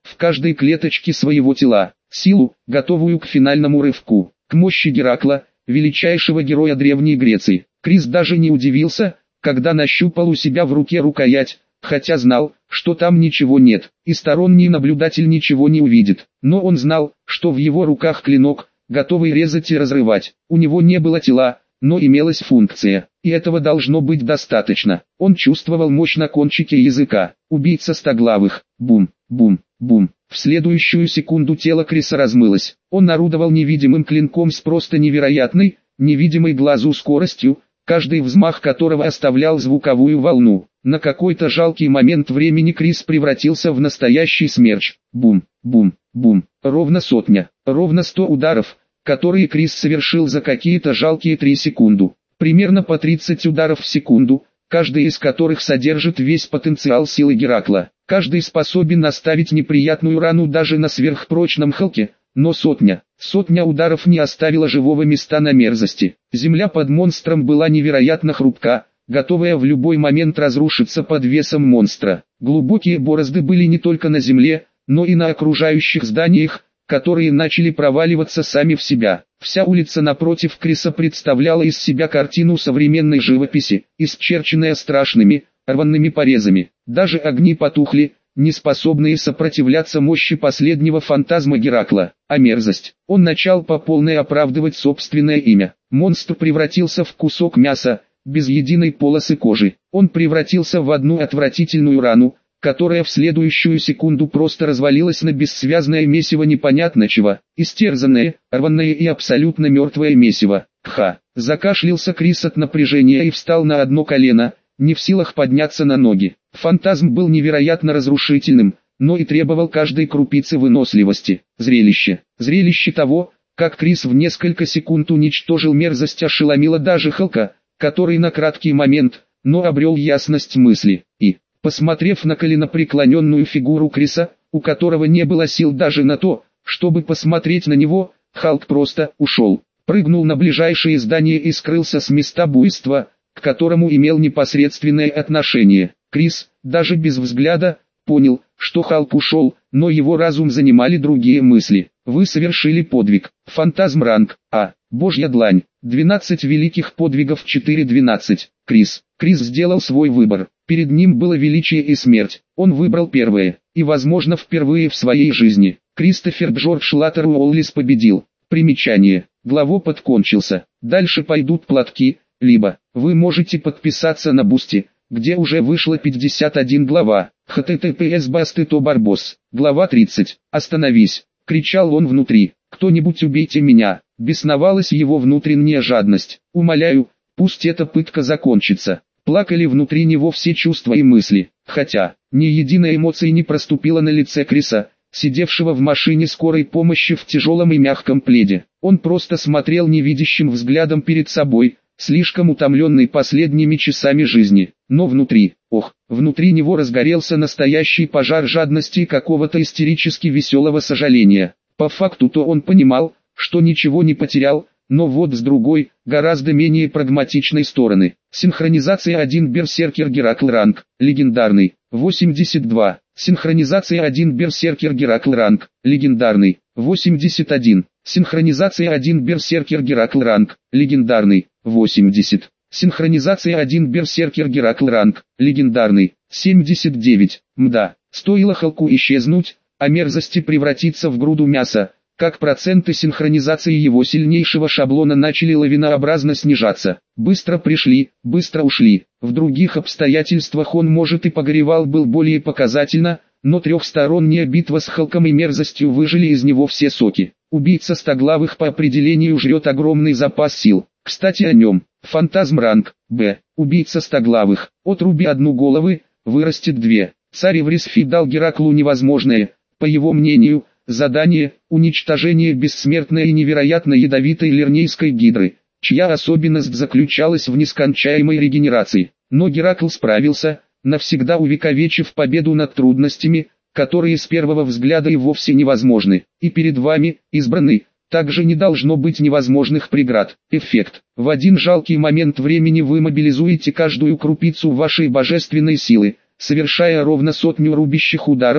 A: в каждой клеточке своего тела, силу, готовую к финальному рывку, к мощи Геракла, величайшего героя Древней Греции. Крис даже не удивился, когда нащупал у себя в руке рукоять, хотя знал, что там ничего нет, и сторонний наблюдатель ничего не увидит. Но он знал, что в его руках клинок, готовый резать и разрывать. У него не было тела, но имелась функция, и этого должно быть достаточно. Он чувствовал мощь на кончике языка. Убийца стоглавых. Бум, бум, бум. В следующую секунду тело Криса размылось. Он орудовал невидимым клинком с просто невероятной, невидимой глазу скоростью, каждый взмах которого оставлял звуковую волну. На какой-то жалкий момент времени Крис превратился в настоящий смерч. Бум, бум, бум. Ровно сотня, ровно сто ударов, которые Крис совершил за какие-то жалкие три секунды. Примерно по тридцать ударов в секунду, каждый из которых содержит весь потенциал силы Геракла. Каждый способен оставить неприятную рану даже на сверхпрочном Халке, но сотня, сотня ударов не оставила живого места на мерзости. Земля под монстром была невероятно хрупка, готовая в любой момент разрушиться под весом монстра. Глубокие борозды были не только на земле, но и на окружающих зданиях, которые начали проваливаться сами в себя. Вся улица напротив Криса представляла из себя картину современной живописи, исчерченная страшными, рваными порезами. Даже огни потухли, не способные сопротивляться мощи последнего фантазма Геракла. А мерзость. Он начал по полной оправдывать собственное имя. Монстр превратился в кусок мяса, без единой полосы кожи. Он превратился в одну отвратительную рану, которая в следующую секунду просто развалилась на бессвязное месиво непонятно чего, истерзанное, рваное и абсолютно мертвое месиво. Кха! Закашлялся Крис от напряжения и встал на одно колено, не в силах подняться на ноги. Фантазм был невероятно разрушительным, но и требовал каждой крупицы выносливости. Зрелище. Зрелище того, как Крис в несколько секунд уничтожил мерзость, ошеломило даже Халка, который на краткий момент, но обрел ясность мысли, и, посмотрев на коленопреклоненную фигуру Криса, у которого не было сил даже на то, чтобы посмотреть на него, Халк просто ушел, прыгнул на ближайшее здание и скрылся с места буйства, к которому имел непосредственное отношение. Крис, даже без взгляда, понял, что Халк ушел, но его разум занимали другие мысли. Вы совершили подвиг. Фантазм ранг А. Божья длань. двенадцать великих подвигов четыре двенадцать. Крис. Крис сделал свой выбор. Перед ним было величие и смерть. Он выбрал первое, и возможно впервые в своей жизни. Кристофер Джордж Латтер Уоллис победил. Примечание. Главопад кончился. Дальше пойдут платки, либо вы можете подписаться на Бусти, где уже вышло пятьдесят один глава. https басты.то барбос. Глава тридцать. Остановись, кричал он внутри. Кто-нибудь убейте меня. Бесновалась его внутренняя жадность. Умоляю, пусть эта пытка закончится. Плакали внутри него все чувства и мысли. Хотя, ни единой эмоции не проступила на лице Криса, сидевшего в машине скорой помощи в тяжелом и мягком пледе. Он просто смотрел невидящим взглядом перед собой, слишком утомленный последними часами жизни. Но внутри, ох, внутри него разгорелся настоящий пожар жадности и какого-то истерически веселого сожаления. По факту-то он понимал, что ничего не потерял, но вот с другой, гораздо менее прагматичной стороны. Синхронизация один Берсеркер Геракл ранг, легендарный, восемьдесят два. Синхронизация один Берсеркер Геракл ранг, легендарный, восемьдесят один. Синхронизация один Берсеркер Геракл ранг, легендарный, восемьдесят. Синхронизация один Берсеркер Геракл ранг, легендарный, семьдесят девять. Мда, стоило Халку исчезнуть, а мерзости превратиться в груду мяса, как проценты синхронизации его сильнейшего шаблона начали лавинообразно снижаться. Быстро пришли, быстро ушли. В других обстоятельствах он может и погоревал был более показательно, но трехсторонняя битва с Халком и мерзостью выжили из него все соки. Убийца стоглавых по определению жрет огромный запас сил. Кстати о нем. Фантазм ранг Б. Убийца стоглавых. Отруби одну головы, вырастет две. Царь Эврисфи дал Гераклу невозможное, по его мнению, задание – уничтожение бессмертной и невероятно ядовитой лирнейской гидры, чья особенность заключалась в нескончаемой регенерации. Но Геракл справился, навсегда увековечив победу над трудностями, которые с первого взгляда и вовсе невозможны. И перед вами, избранный, также не должно быть невозможных преград. Эффект. В один жалкий момент времени вы мобилизуете каждую крупицу вашей божественной силы, совершая ровно сотню рубящих ударов,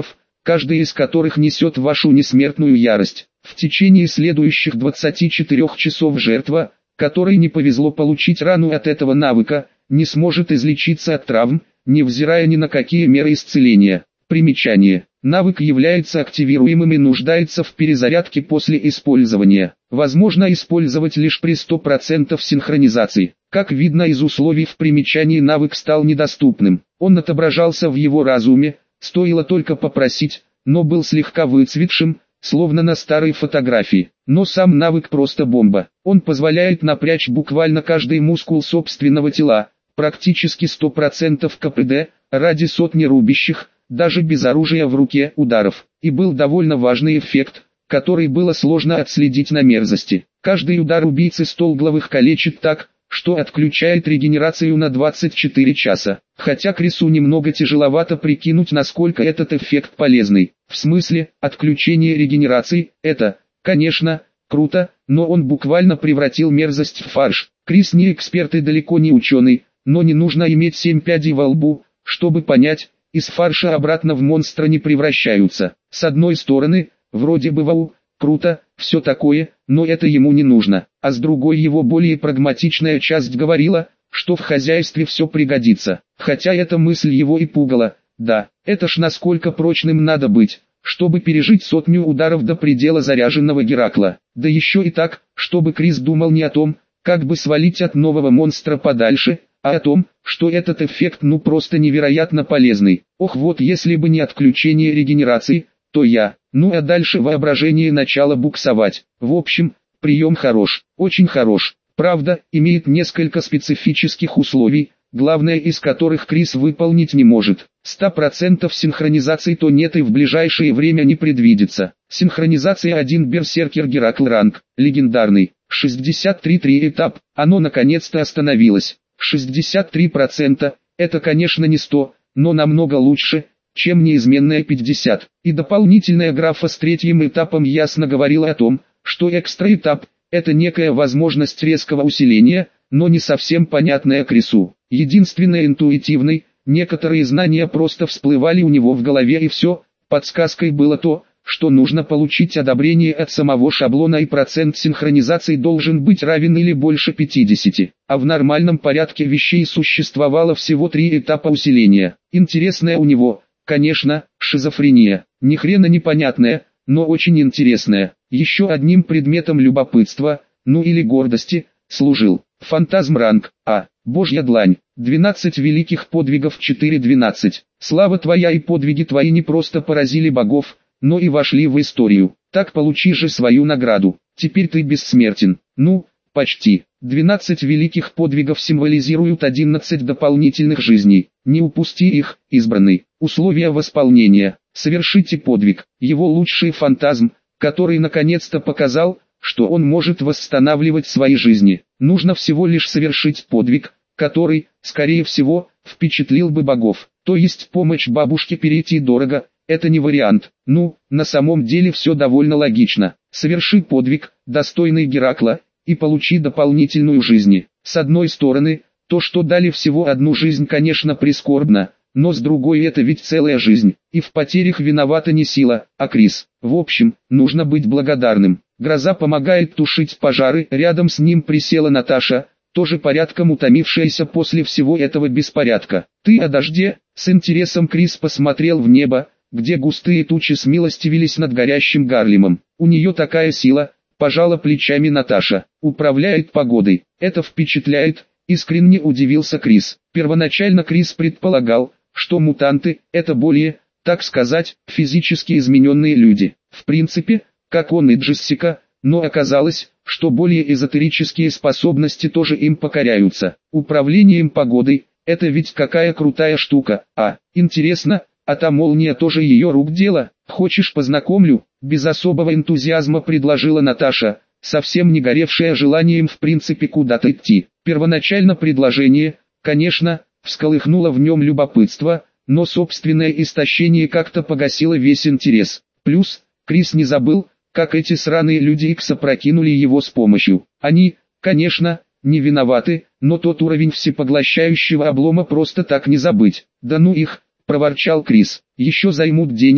A: каждый из которых несет вашу несмертную ярость. В течение следующих двадцати четырёх часов жертва, которой не повезло получить рану от этого навыка, не сможет излечиться от травм, невзирая ни на какие меры исцеления. Примечание. Навык является активируемым и нуждается в перезарядке после использования. Возможно использовать лишь при сто процентов синхронизации. Как видно из условий в примечании, навык стал недоступным. Он отображался в его разуме, стоило только попросить, но был слегка выцветшим, словно на старой фотографии. Но сам навык просто бомба. Он позволяет напрячь буквально каждый мускул собственного тела, практически сто процентов ка пэ дэ, ради сотни рубящих, даже без оружия в руке, ударов. И был довольно важный эффект, который было сложно отследить на мерзости. Каждый удар убийцы Столгловых калечит так, что отключает регенерацию на двадцать четыре часа. Хотя Крису немного тяжеловато прикинуть, насколько этот эффект полезный. В смысле, отключение регенерации, это, конечно, круто, но он буквально превратил мерзость в фарш. Крис не эксперт и далеко не ученый, но не нужно иметь семь пядей во лбу, чтобы понять, из фарша обратно в монстра не превращаются. С одной стороны, вроде бы вау, круто, все такое, но это ему не нужно. А с другой, его более прагматичная часть говорила, что в хозяйстве все пригодится. Хотя эта мысль его и пугала. Да, это ж насколько прочным надо быть, чтобы пережить сотню ударов до предела заряженного Геракла. Да еще и так, чтобы Крис думал не о том, как бы свалить от нового монстра подальше, а о том, что этот эффект ну просто невероятно полезный. Ох, вот если бы не отключение регенерации, то я... Ну а дальше воображение начало буксовать. В общем, прием хорош, очень хорош. Правда, имеет несколько специфических условий, главное из которых Крис выполнить не может. сто процентов синхронизации то нет и в ближайшее время не предвидится. Синхронизация один Берсеркер Геракл ранг, легендарный, шестьдесят три три этап, оно наконец-то остановилось. шестьдесят три процента, это конечно не сто, но намного лучше, чем неизменная пятьдесят. И дополнительная графа с третьим этапом ясно говорила о том, что экстра этап – это некая возможность резкого усиления, но не совсем понятная Крису. Единственное интуитивный, некоторые знания просто всплывали у него в голове и все, подсказкой было то, что нужно получить одобрение от самого шаблона и процент синхронизации должен быть равен или больше пятидесяти. А в нормальном порядке вещей существовало всего три этапа усиления. Интересное у него, конечно, шизофрения. Ни хрена непонятная, но очень интересная. Еще одним предметом любопытства, ну или гордости, служил фантазм ранг А. Божья длань. двенадцать великих подвигов четыре двенадцать. Слава твоя и подвиги твои не просто поразили богов, но и вошли в историю. Так получи же свою награду. Теперь ты бессмертен. Ну, почти. двенадцать великих подвигов символизируют одиннадцать дополнительных жизней. Не упусти их, избранный. Условия восполнения. Совершите подвиг. Его лучший фантазм, который наконец-то показал, что он может восстанавливать свои жизни. Нужно всего лишь совершить подвиг, который, скорее всего, впечатлил бы богов. То есть помочь бабушке перейти дорого. Это не вариант. Ну, на самом деле все довольно логично. Соверши подвиг, достойный Геракла, и получи дополнительную жизнь. С одной стороны, то, что дали всего одну жизнь, конечно прискорбно, но с другой это ведь целая жизнь. И в потерях виновата не сила, а Крис. В общем, нужно быть благодарным. Гроза помогает тушить пожары, рядом с ним присела Наташа, тоже порядком утомившаяся после всего этого беспорядка. «Ты о дожде?» С интересом Крис посмотрел в небо, где густые тучи смилостивились над горящим Гарлемом. У нее такая сила, пожала плечами Наташа, управляет погодой. Это впечатляет, искренне удивился Крис. Первоначально Крис предполагал, что мутанты – это более, так сказать, физически измененные люди. В принципе, как он и Джессика, но оказалось, что более эзотерические способности тоже им покоряются. Управлением погодой – это ведь какая крутая штука. А, интересно, а та молния тоже ее рук дело? Хочешь познакомлю? Без особого энтузиазма предложила Наташа, совсем не горевшая желанием в принципе куда-то идти. Первоначально предложение, конечно, всколыхнуло в нем любопытство, но собственное истощение как-то погасило весь интерес. Плюс, Крис не забыл, как эти сраные люди Икса прокинули его с помощью. Они, конечно, не виноваты, но тот уровень всепоглощающего облома просто так не забыть. Да ну их, проворчал Крис, еще займут денег,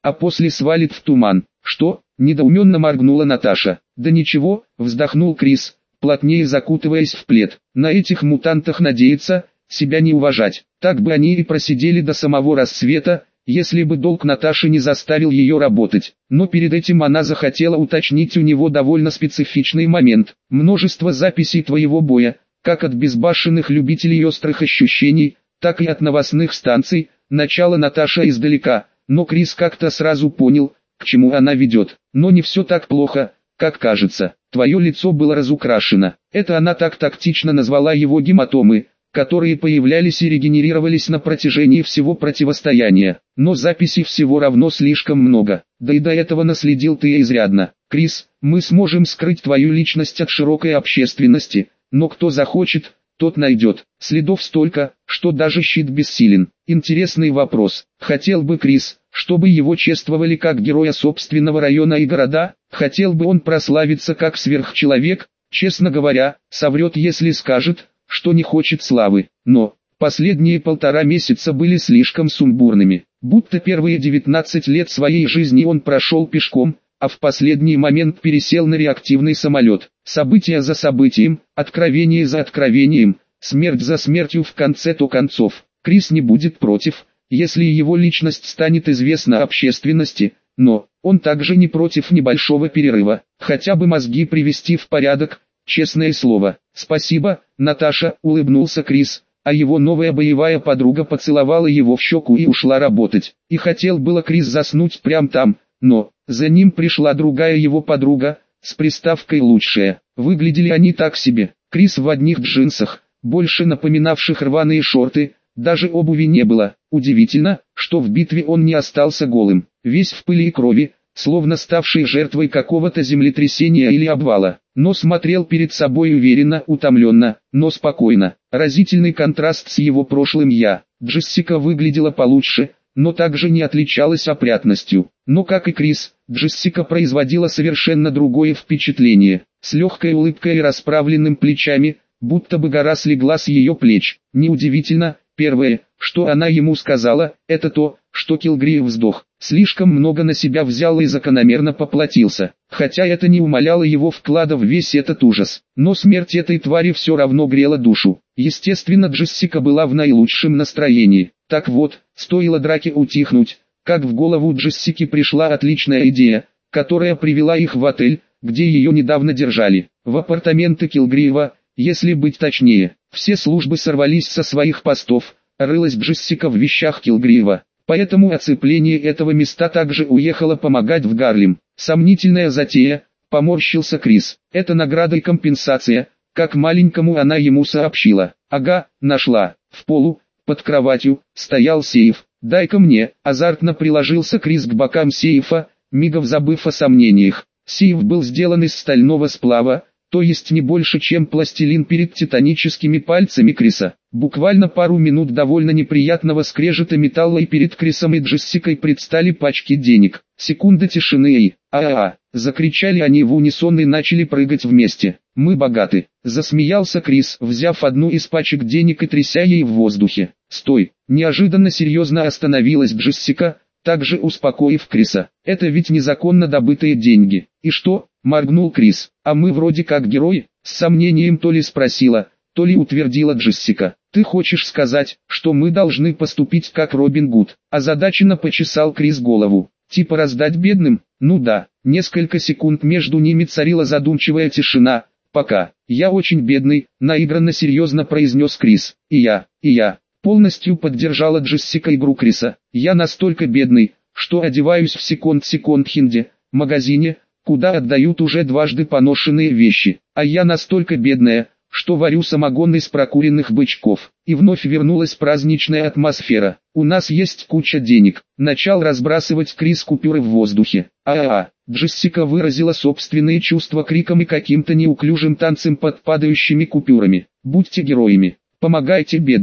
A: а после свалит в туман. Что? Недоуменно моргнула Наташа. Да ничего, вздохнул Крис, плотнее закутываясь в плед. На этих мутантах надеяться, себя не уважать. Так бы они и просидели до самого рассвета, если бы долг Наташи не заставил ее работать. Но перед этим она захотела уточнить у него довольно специфичный момент. Множество записей твоего боя, как от безбашенных любителей острых ощущений, так и от новостных станций. Начало Наташа издалека, но Крис как-то сразу понял, к чему она ведет. Но не все так плохо, как кажется. Твое лицо было разукрашено. Это она так тактично назвала его гематомы, которые появлялись и регенерировались на протяжении всего противостояния. Но записей всего равно слишком много. Да и до этого наследил ты изрядно. Крис, мы сможем скрыть твою личность от широкой общественности, но кто захочет, тот найдет. Следов столько, что даже щит бессилен. Интересный вопрос. Хотел бы Крис, чтобы его чествовали как героя собственного района и города? Хотел бы он прославиться как сверхчеловек? Честно говоря, соврет, если скажет, что не хочет славы. Но последние полтора месяца были слишком сумбурными. Будто первые девятнадцать лет своей жизни он прошел пешком, а в последний момент пересел на реактивный самолет. События за событием, откровение за откровением, смерть за смертью в конце-то концов. Крис не будет против, если его личность станет известна общественности, но он также не против небольшого перерыва, хотя бы мозги привести в порядок, честное слово. Спасибо, Наташа, улыбнулся Крис, а его новая боевая подруга поцеловала его в щеку и ушла работать. И хотел было Крис заснуть прямо там, но за ним пришла другая его подруга, с приставкой «лучшая». Выглядели они так себе. Крис в одних джинсах, больше напоминавших рваные шорты, даже обуви не было. Удивительно, что в битве он не остался голым, весь в пыли и крови, словно ставший жертвой какого-то землетрясения или обвала. Но смотрел перед собой уверенно, утомленно, но спокойно. Разительный контраст с его прошлым «я». Джессика выглядела получше, но также не отличалась опрятностью. Но как и Крис, Джессика производила совершенно другое впечатление. С легкой улыбкой и расправленным плечами, будто бы гора слегла с ее плеч. Неудивительно, первое, что она ему сказала, это то, что Килгрив вздох. Слишком много на себя взял и закономерно поплатился. Хотя это не умаляло его вклада в весь этот ужас. Но смерть этой твари все равно грела душу. Естественно, Джессика была в наилучшем настроении. Так вот, стоило драке утихнуть, как в голову Джессики пришла отличная идея, которая привела их в отель, где ее недавно держали. В апартаменты Килгрива, если быть точнее. Все службы сорвались со своих постов, рылась Джессика в вещах Килгрива. Поэтому оцепление этого места также уехало помогать в Гарлем. Сомнительная затея, поморщился Крис. Это награда и компенсация, как маленькому она ему сообщила. Ага, нашла. В полу, под кроватью, стоял сейф. Дай-ка мне, азартно приложился Крис к бокам сейфа, мигом забыв о сомнениях. Сейф был сделан из стального сплава, то есть не больше, чем пластилин перед титаническими пальцами Криса. Буквально пару минут довольно неприятного скрежета металла, и перед Крисом и Джессикой предстали пачки денег. Секунда тишины и «А-а-а!» закричали они в унисон и начали прыгать вместе. «Мы богаты!» засмеялся Крис, взяв одну из пачек денег и тряся ей в воздухе. «Стой!» неожиданно серьезно остановилась Джессика, также успокоив Криса. «Это ведь незаконно добытые деньги». «И что?» — моргнул Крис. «А мы вроде как герои?» — с сомнением то ли спросила, то ли утвердила Джессика. «Ты хочешь сказать, что мы должны поступить как Робин Гуд?» Озадаченно почесал Крис голову. «Типа раздать бедным?» «Ну да». Несколько секунд между ними царила задумчивая тишина. «Пока. Я очень бедный», — наигранно серьезно произнес Крис. «И я, и я». Полностью поддержала Джессика игру Криса. «Я настолько бедный, что одеваюсь в секонд-секонд-хенде, магазине, куда отдают уже дважды поношенные вещи. А я настолько бедная, что варю самогон из прокуренных бычков». И вновь вернулась праздничная атмосфера. «У нас есть куча денег». Начал разбрасывать Крис купюры в воздухе. «А-а-а». Джессика выразила собственные чувства криком и каким-то неуклюжим танцем под падающими купюрами. «Будьте героями. Помогайте бедным».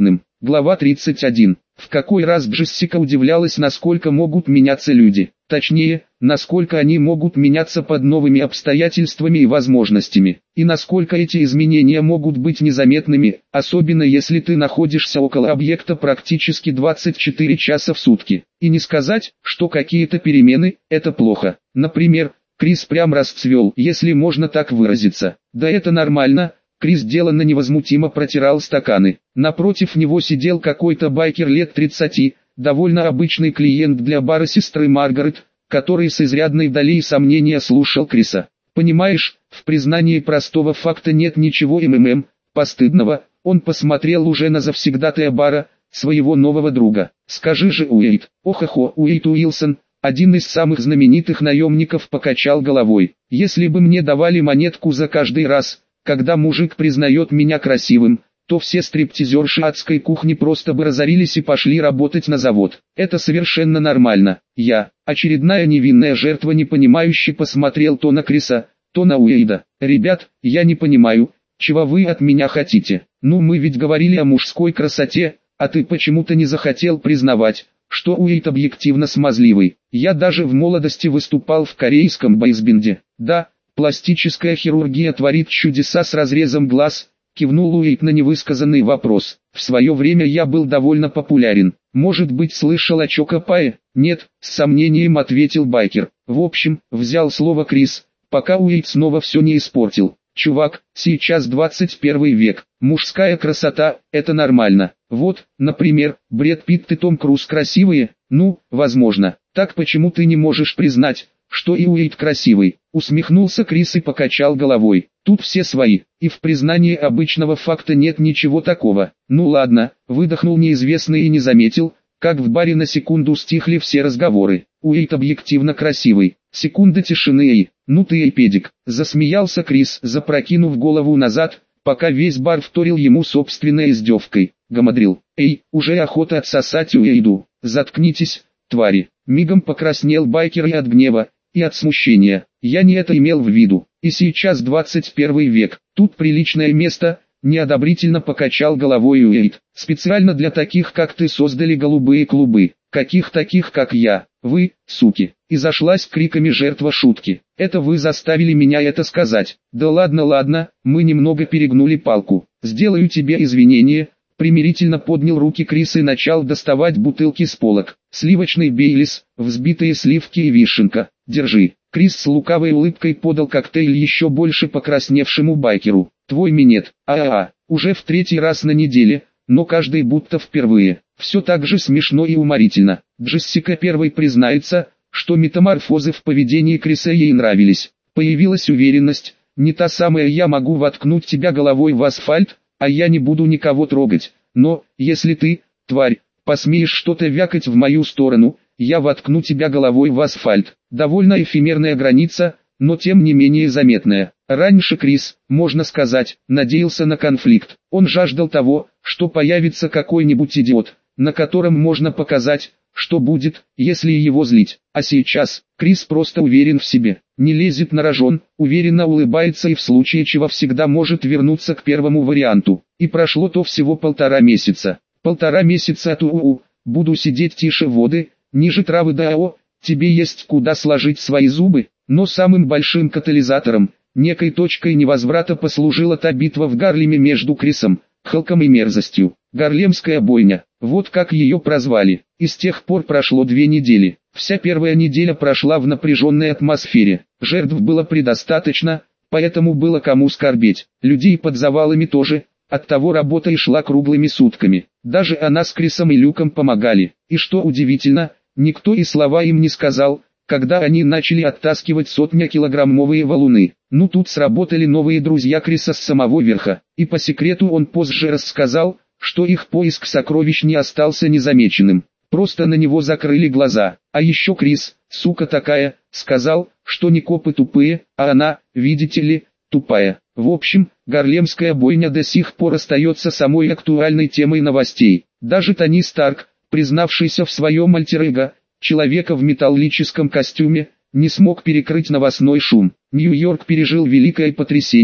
A: Глава тридцать один. В какой раз Джессика удивлялась, насколько могут меняться люди. Точнее, насколько они могут меняться под новыми обстоятельствами и возможностями. И насколько эти изменения могут быть незаметными, особенно если ты находишься около объекта практически двадцать четыре часа в сутки. И не сказать, что какие-то перемены – это плохо. Например, Крис прям расцвел, если можно так выразиться. Да это нормально. Крис деланно невозмутимо протирал стаканы. Напротив него сидел какой-то байкер лет тридцати, довольно обычный клиент для бара сестры Маргарет, который с изрядной долей сомнения слушал Криса. Понимаешь, в признании простого факта нет ничего МММ, постыдного. Он посмотрел уже на завсегдатая бара, своего нового друга. Скажи же, Уэйд. Ох-охо, Уэйд Уилсон, один из самых знаменитых наемников, покачал головой. Если бы мне давали монетку за каждый раз, когда мужик признает меня красивым, то все стриптизерши адской кухни просто бы разорились и пошли работать на завод. Это совершенно нормально. Я, очередная невинная жертва, непонимающе посмотрел то на Криса, то на Уэйда. Ребят, я не понимаю, чего вы от меня хотите. Ну, мы ведь говорили о мужской красоте, а ты почему-то не захотел признавать, что Уэйд объективно смазливый. Я даже в молодости выступал в корейском бойсбенде. Да, пластическая хирургия творит чудеса с разрезом глаз, кивнул Уэйд на невысказанный вопрос. В свое время я был довольно популярен. Может быть, слышал о Чоко Пае? Нет, с сомнением ответил байкер. В общем, взял слово Крис, пока Уэйд снова все не испортил. Чувак, сейчас двадцать первый век, мужская красота – это нормально. Вот, например, Брэд Питт и Том Круз красивые, ну, возможно. Так почему ты не можешь признать, что и Уэйд красивый? Усмехнулся Крис и покачал головой. Тут все свои, и в признании обычного факта нет ничего такого. Ну ладно, выдохнул неизвестный и не заметил, как в баре на секунду стихли все разговоры. Уэйд объективно красивый. Секунда тишины и... «Ну ты и педик», — засмеялся Крис, запрокинув голову назад, пока весь бар вторил ему собственной издевкой. Гамадрил. «Эй, уже охота отсосать Уэйду. Заткнитесь, твари». Мигом покраснел байкер и от гнева, и от смущения. Я не это имел в виду. И сейчас двадцать первый век. Тут приличное место, неодобрительно покачал головой Уэйд. Специально для таких, как ты, создали голубые клубы. Каких таких, как я? Вы, суки. И зашлась криками жертва шутки. Это вы заставили меня это сказать. Да ладно, ладно, мы немного перегнули палку. Сделаю тебе извинения. Примирительно поднял руки Крис и начал доставать бутылки с полок. Сливочный Бейлис, взбитые сливки и вишенка. Держи. Крис с лукавой улыбкой подал коктейль еще больше покрасневшему байкеру. Твой минет. А-а-а. Уже в третий раз на неделе, но каждый будто впервые. Все так же смешно и уморительно. Джессика первой признается, что метаморфозы в поведении Криса ей нравились. Появилась уверенность, не та самая «я могу воткнуть тебя головой в асфальт, а я не буду никого трогать, но, если ты, тварь, посмеешь что-то вякать в мою сторону, я воткну тебя головой в асфальт». Довольно эфемерная граница, но тем не менее заметная. Раньше Крис, можно сказать, надеялся на конфликт. Он жаждал того, что появится какой-нибудь идиот, на котором можно показать, что будет, если его злить. А сейчас, Крис просто уверен в себе, не лезет на рожон, уверенно улыбается и в случае чего всегда может вернуться к первому варианту. И прошло то всего полтора месяца. Полтора месяца от УУ, буду сидеть тише воды, ниже травы да АО, тебе есть куда сложить свои зубы. Но самым большим катализатором, некой точкой невозврата послужила та битва в Гарлеме между Крисом, Халком и мерзостью. Гарлемская бойня, вот как ее прозвали. И с тех пор прошло две недели. Вся первая неделя прошла в напряженной атмосфере. Жертв было предостаточно, поэтому было кому скорбеть. Людей под завалами тоже, оттого работа и шла круглыми сутками. Даже она с Крисом и Люком помогали. И что удивительно, никто и слова им не сказал, когда они начали оттаскивать сотня-килограммовые валуны. Ну тут сработали новые друзья Криса с самого верха. И по секрету он позже рассказал, что их поиск сокровищ не остался незамеченным. Просто на него закрыли глаза. А еще Крис, сука такая, сказал, что не копы тупые, а она, видите ли, тупая. В общем, гарлемская бойня до сих пор остается самой актуальной темой новостей. Даже Тони Старк, признавшийся в своем альтер-эго, человека в металлическом костюме, не смог перекрыть новостной шум. Нью-Йорк пережил великое потрясение,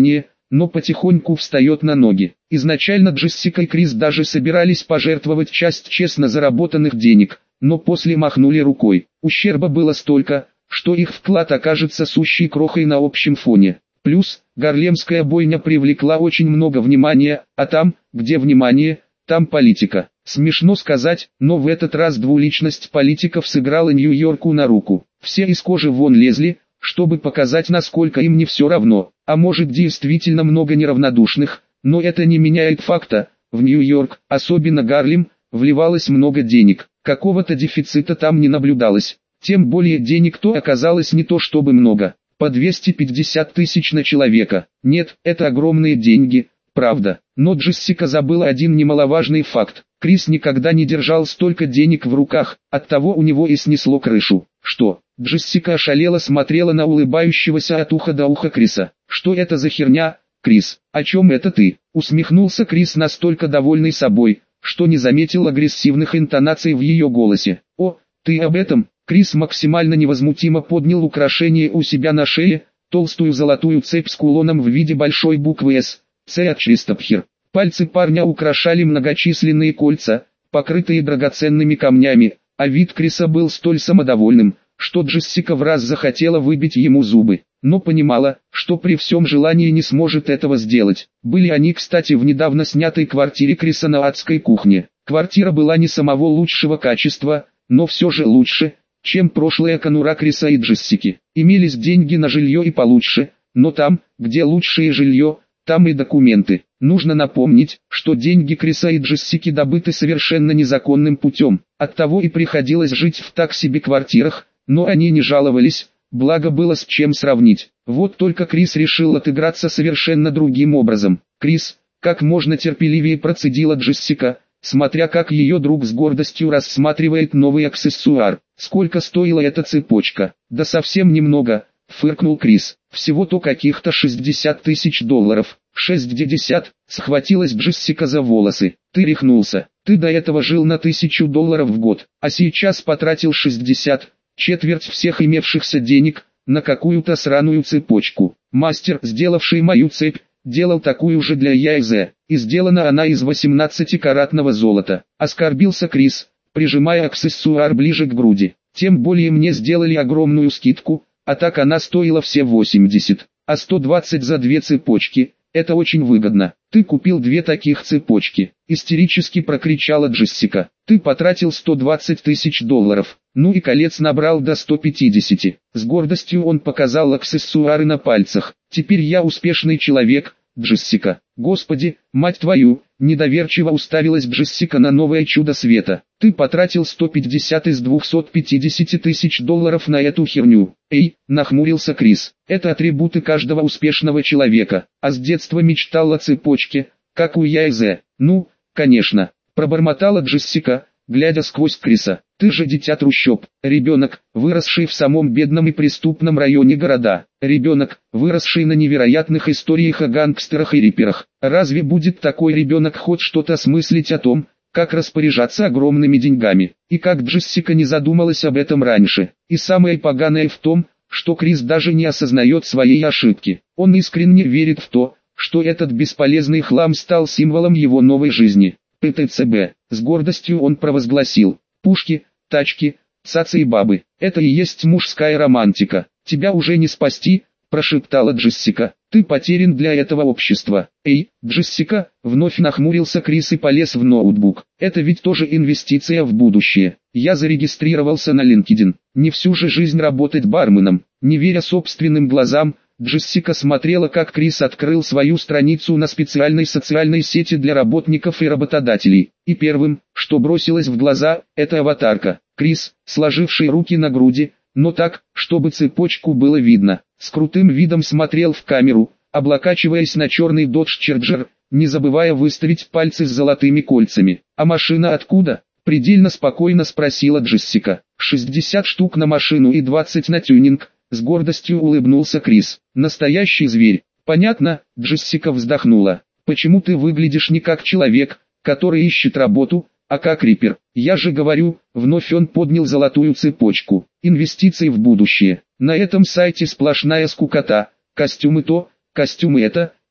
A: но потихоньку встает на ноги. Изначально Джессика и Крис даже собирались пожертвовать часть честно заработанных денег, но после махнули рукой. Ущерба было столько, что их вклад окажется сущей крохой на общем фоне. Плюс, гарлемская бойня привлекла очень много внимания, а там, где внимание, там политика. Смешно сказать, но в этот раз двуличность политиков сыграла Нью-Йорку на руку. Все из кожи вон лезли, чтобы показать, насколько им не все равно. А может, действительно много неравнодушных, но это не меняет факта. В Нью-Йорк, особенно Гарлем, вливалось много денег. Какого-то дефицита там не наблюдалось. Тем более денег-то оказалось не то чтобы много. По двести пятьдесят тысяч на человека. Нет, это огромные деньги, правда. Но Джессика забыла один немаловажный факт. Крис никогда не держал столько денег в руках, оттого у него и снесло крышу. Что? Джессика ошалела смотрела на улыбающегося от уха до уха Криса. Что это за херня, Крис? О чем это ты? Усмехнулся Крис, настолько довольный собой, что не заметил агрессивных интонаций в ее голосе. О, ты об этом? Крис максимально невозмутимо поднял украшение у себя на шее, толстую золотую цепь с кулоном в виде большой буквы «С», «Ц» от Чристопхир. Пальцы парня украшали многочисленные кольца, покрытые драгоценными камнями, а вид Криса был столь самодовольным, что Джессика в раз захотела выбить ему зубы, но понимала, что при всем желании не сможет этого сделать. Были они, кстати, в недавно снятой квартире Криса на адской кухне. Квартира была не самого лучшего качества, но все же лучше, чем прошлая конура Криса и Джессики. Имелись деньги на жилье и получше, но там, где лучшее жилье, там и документы. Нужно напомнить, что деньги Криса и Джессики добыты совершенно незаконным путем. Оттого и приходилось жить в так себе квартирах, но они не жаловались, благо было с чем сравнить. Вот только Крис решил отыграться совершенно другим образом. «Крис, как можно терпеливее», процедила Джессика, смотря как ее друг с гордостью рассматривает новый аксессуар. «Сколько стоила эта цепочка?» «Да совсем немного», — фыркнул Крис. «Всего-то каких-то шестьдесят тысяч долларов». «шестьдесят», — схватилась Джессика за волосы. «Ты рехнулся. Ты до этого жил на тысячу долларов в год, а сейчас потратил шестьдесят, четверть всех имевшихся денег, на какую-то сраную цепочку. Мастер, сделавший мою цепь, делал такую же для Яйзе, и сделана она из восемнадцатикаратного золота». Оскорбился Крис, прижимая аксессуар ближе к груди. «Тем более мне сделали огромную скидку, а так она стоила все восемьдесят, а сто двадцать за две цепочки. Это очень выгодно. Ты купил две таких цепочки», — истерически прокричала Джессика. «Ты потратил сто двадцать тысяч долларов, ну и колец набрал до ста пятидесяти. С гордостью он показал аксессуары на пальцах. «Теперь я успешный человек, Джессика». «Господи, мать твою!» — недоверчиво уставилась Джессика на новое чудо света. «Ты потратил сто пятьдесят из двухсот пятидесяти тысяч долларов на эту херню». «Эй!» — нахмурился Крис. «Это атрибуты каждого успешного человека, а с детства мечтал о цепочке, как у Яйзе». «Ну, конечно», — пробормотала Джессика, глядя сквозь Криса. «Ты же дитя трущоб, ребенок, выросший в самом бедном и преступном районе города, ребенок, выросший на невероятных историях о гангстерах и риперах. Разве будет такой ребенок хоть что-то смыслить о том, как распоряжаться огромными деньгами?» И как Джессика не задумалась об этом раньше. И самое поганое в том, что Крис даже не осознает своей ошибки. Он искренне верит в то, что этот бесполезный хлам стал символом его новой жизни. ПТЦБ. С гордостью он провозгласил: «Пушки, тачки, цацы и бабы. Это и есть мужская романтика. Тебя уже не спасти», — прошептала Джессика. «Ты потерян для этого общества». «Эй, Джессика», — вновь нахмурился Крис и полез в ноутбук. «Это ведь тоже инвестиция в будущее. Я зарегистрировался на LinkedIn. Не всю же жизнь работать барменом». Не веря собственным глазам, Джессика смотрела, как Крис открыл свою страницу на специальной социальной сети для работников и работодателей. И первым, что бросилось в глаза, это аватарка. Крис, сложивший руки на груди, но так, чтобы цепочку было видно, с крутым видом смотрел в камеру, облокачиваясь на черный Dodge Charger, не забывая выставить пальцы с золотыми кольцами. «А машина откуда?» — предельно спокойно спросила Джессика. «шестьдесят штук на машину и двадцать на тюнинг», — с гордостью улыбнулся Крис. «Настоящий зверь». «Понятно», — Джессика вздохнула. «Почему ты выглядишь не как человек, который ищет работу, а как рипер? Я же говорю», — вновь он поднял золотую цепочку. «Инвестиции в будущее. На этом сайте сплошная скукота. Костюмы то, костюмы это,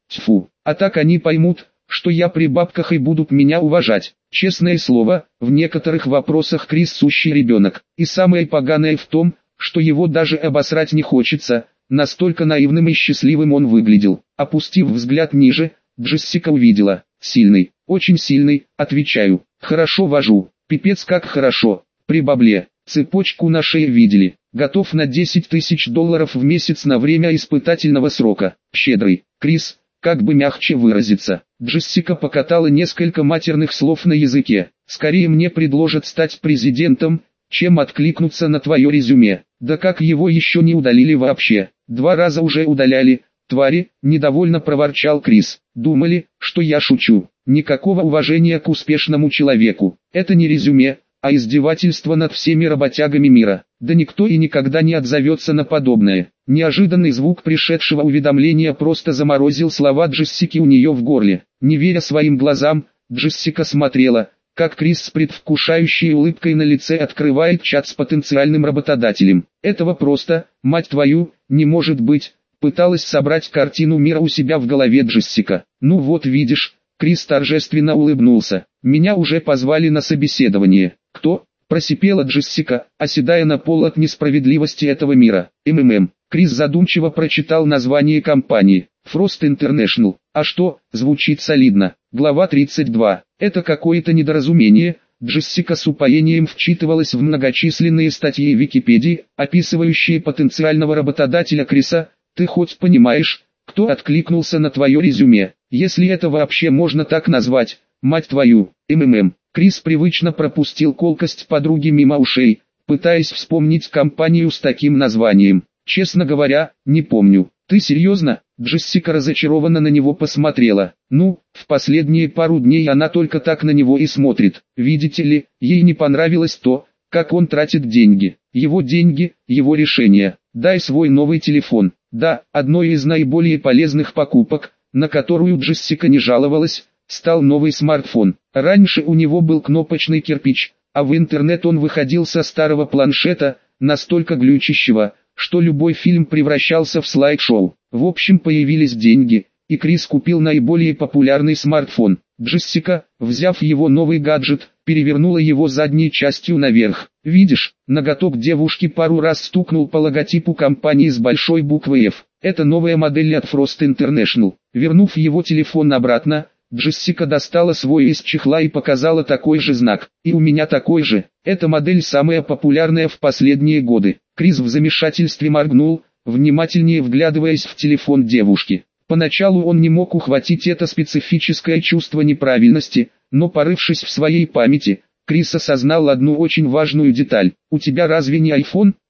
A: Тьфу, а так они поймут, что я при бабках и будут меня уважать. Честное слово, в некоторых вопросах Крис сущий ребенок. И самое поганое в том, что его даже обосрать не хочется, настолько наивным и счастливым он выглядел. Опустив взгляд ниже, Джессика увидела. Сильный, очень сильный, отвечаю. Хорошо вожу, пипец как хорошо. При бабле, цепочку на шее видели. Готов на десять тысяч долларов в месяц на время испытательного срока. Щедрый, Крис, как бы мягче выразиться. Джессика покатала несколько матерных слов на языке. Скорее мне предложат стать президентом, чем откликнуться на твое резюме. Да как его еще не удалили вообще? Два раза уже удаляли. Твари, недовольно проворчал Крис. Думали, что я шучу. Никакого уважения к успешному человеку. Это не резюме, а издевательство над всеми работягами мира. Да никто и никогда не отзовется на подобное. Неожиданный звук пришедшего уведомления просто заморозил слова Джессики у нее в горле. Не веря своим глазам, Джессика смотрела, как Крис с предвкушающей улыбкой на лице открывает чат с потенциальным работодателем. Этого просто, мать твою, не может быть. Пыталась собрать картину мира у себя в голове Джессика. Ну вот видишь, Крис торжественно улыбнулся. Меня уже позвали на собеседование. Кто? Просипела Джессика, оседая на пол от несправедливости этого мира. МММ. Крис задумчиво прочитал название компании. Frost International. А что, звучит солидно. Глава тридцать два. Это какое-то недоразумение. Джессика с упоением вчитывалась в многочисленные статьи Википедии, описывающие потенциального работодателя Криса. Ты хоть понимаешь, кто откликнулся на твое резюме, если это вообще можно так назвать, мать твою, МММ. Крис привычно пропустил колкость подруги мимо ушей, пытаясь вспомнить компанию с таким названием. Честно говоря, не помню. Ты серьезно? Джессика разочарованно на него посмотрела. Ну, в последние пару дней она только так на него и смотрит. Видите ли, ей не понравилось то, как он тратит деньги. Его деньги, его решение. Дай свой новый телефон. Да, одной из наиболее полезных покупок, на которую Джессика не жаловалась, стал новый смартфон. Раньше у него был кнопочный кирпич, а в интернет он выходил со старого планшета, настолько глючащего, что любой фильм превращался в слайд-шоу. В общем, появились деньги, и Крис купил наиболее популярный смартфон. Джессика, взяв его новый гаджет, перевернула его задней частью наверх. Видишь, ноготок девушки пару раз стукнул по логотипу компании с большой буквы F. Это новая модель от Frost International. Вернув его телефон обратно, Джессика достала свой из чехла и показала такой же знак. И у меня такой же. Эта модель самая популярная в последние годы. Крис в замешательстве моргнул, внимательнее вглядываясь в телефон девушки. Поначалу он не мог ухватить это специфическое чувство неправильности, но порывшись в своей памяти, Крис осознал одну очень важную деталь. «У тебя разве не айфон?»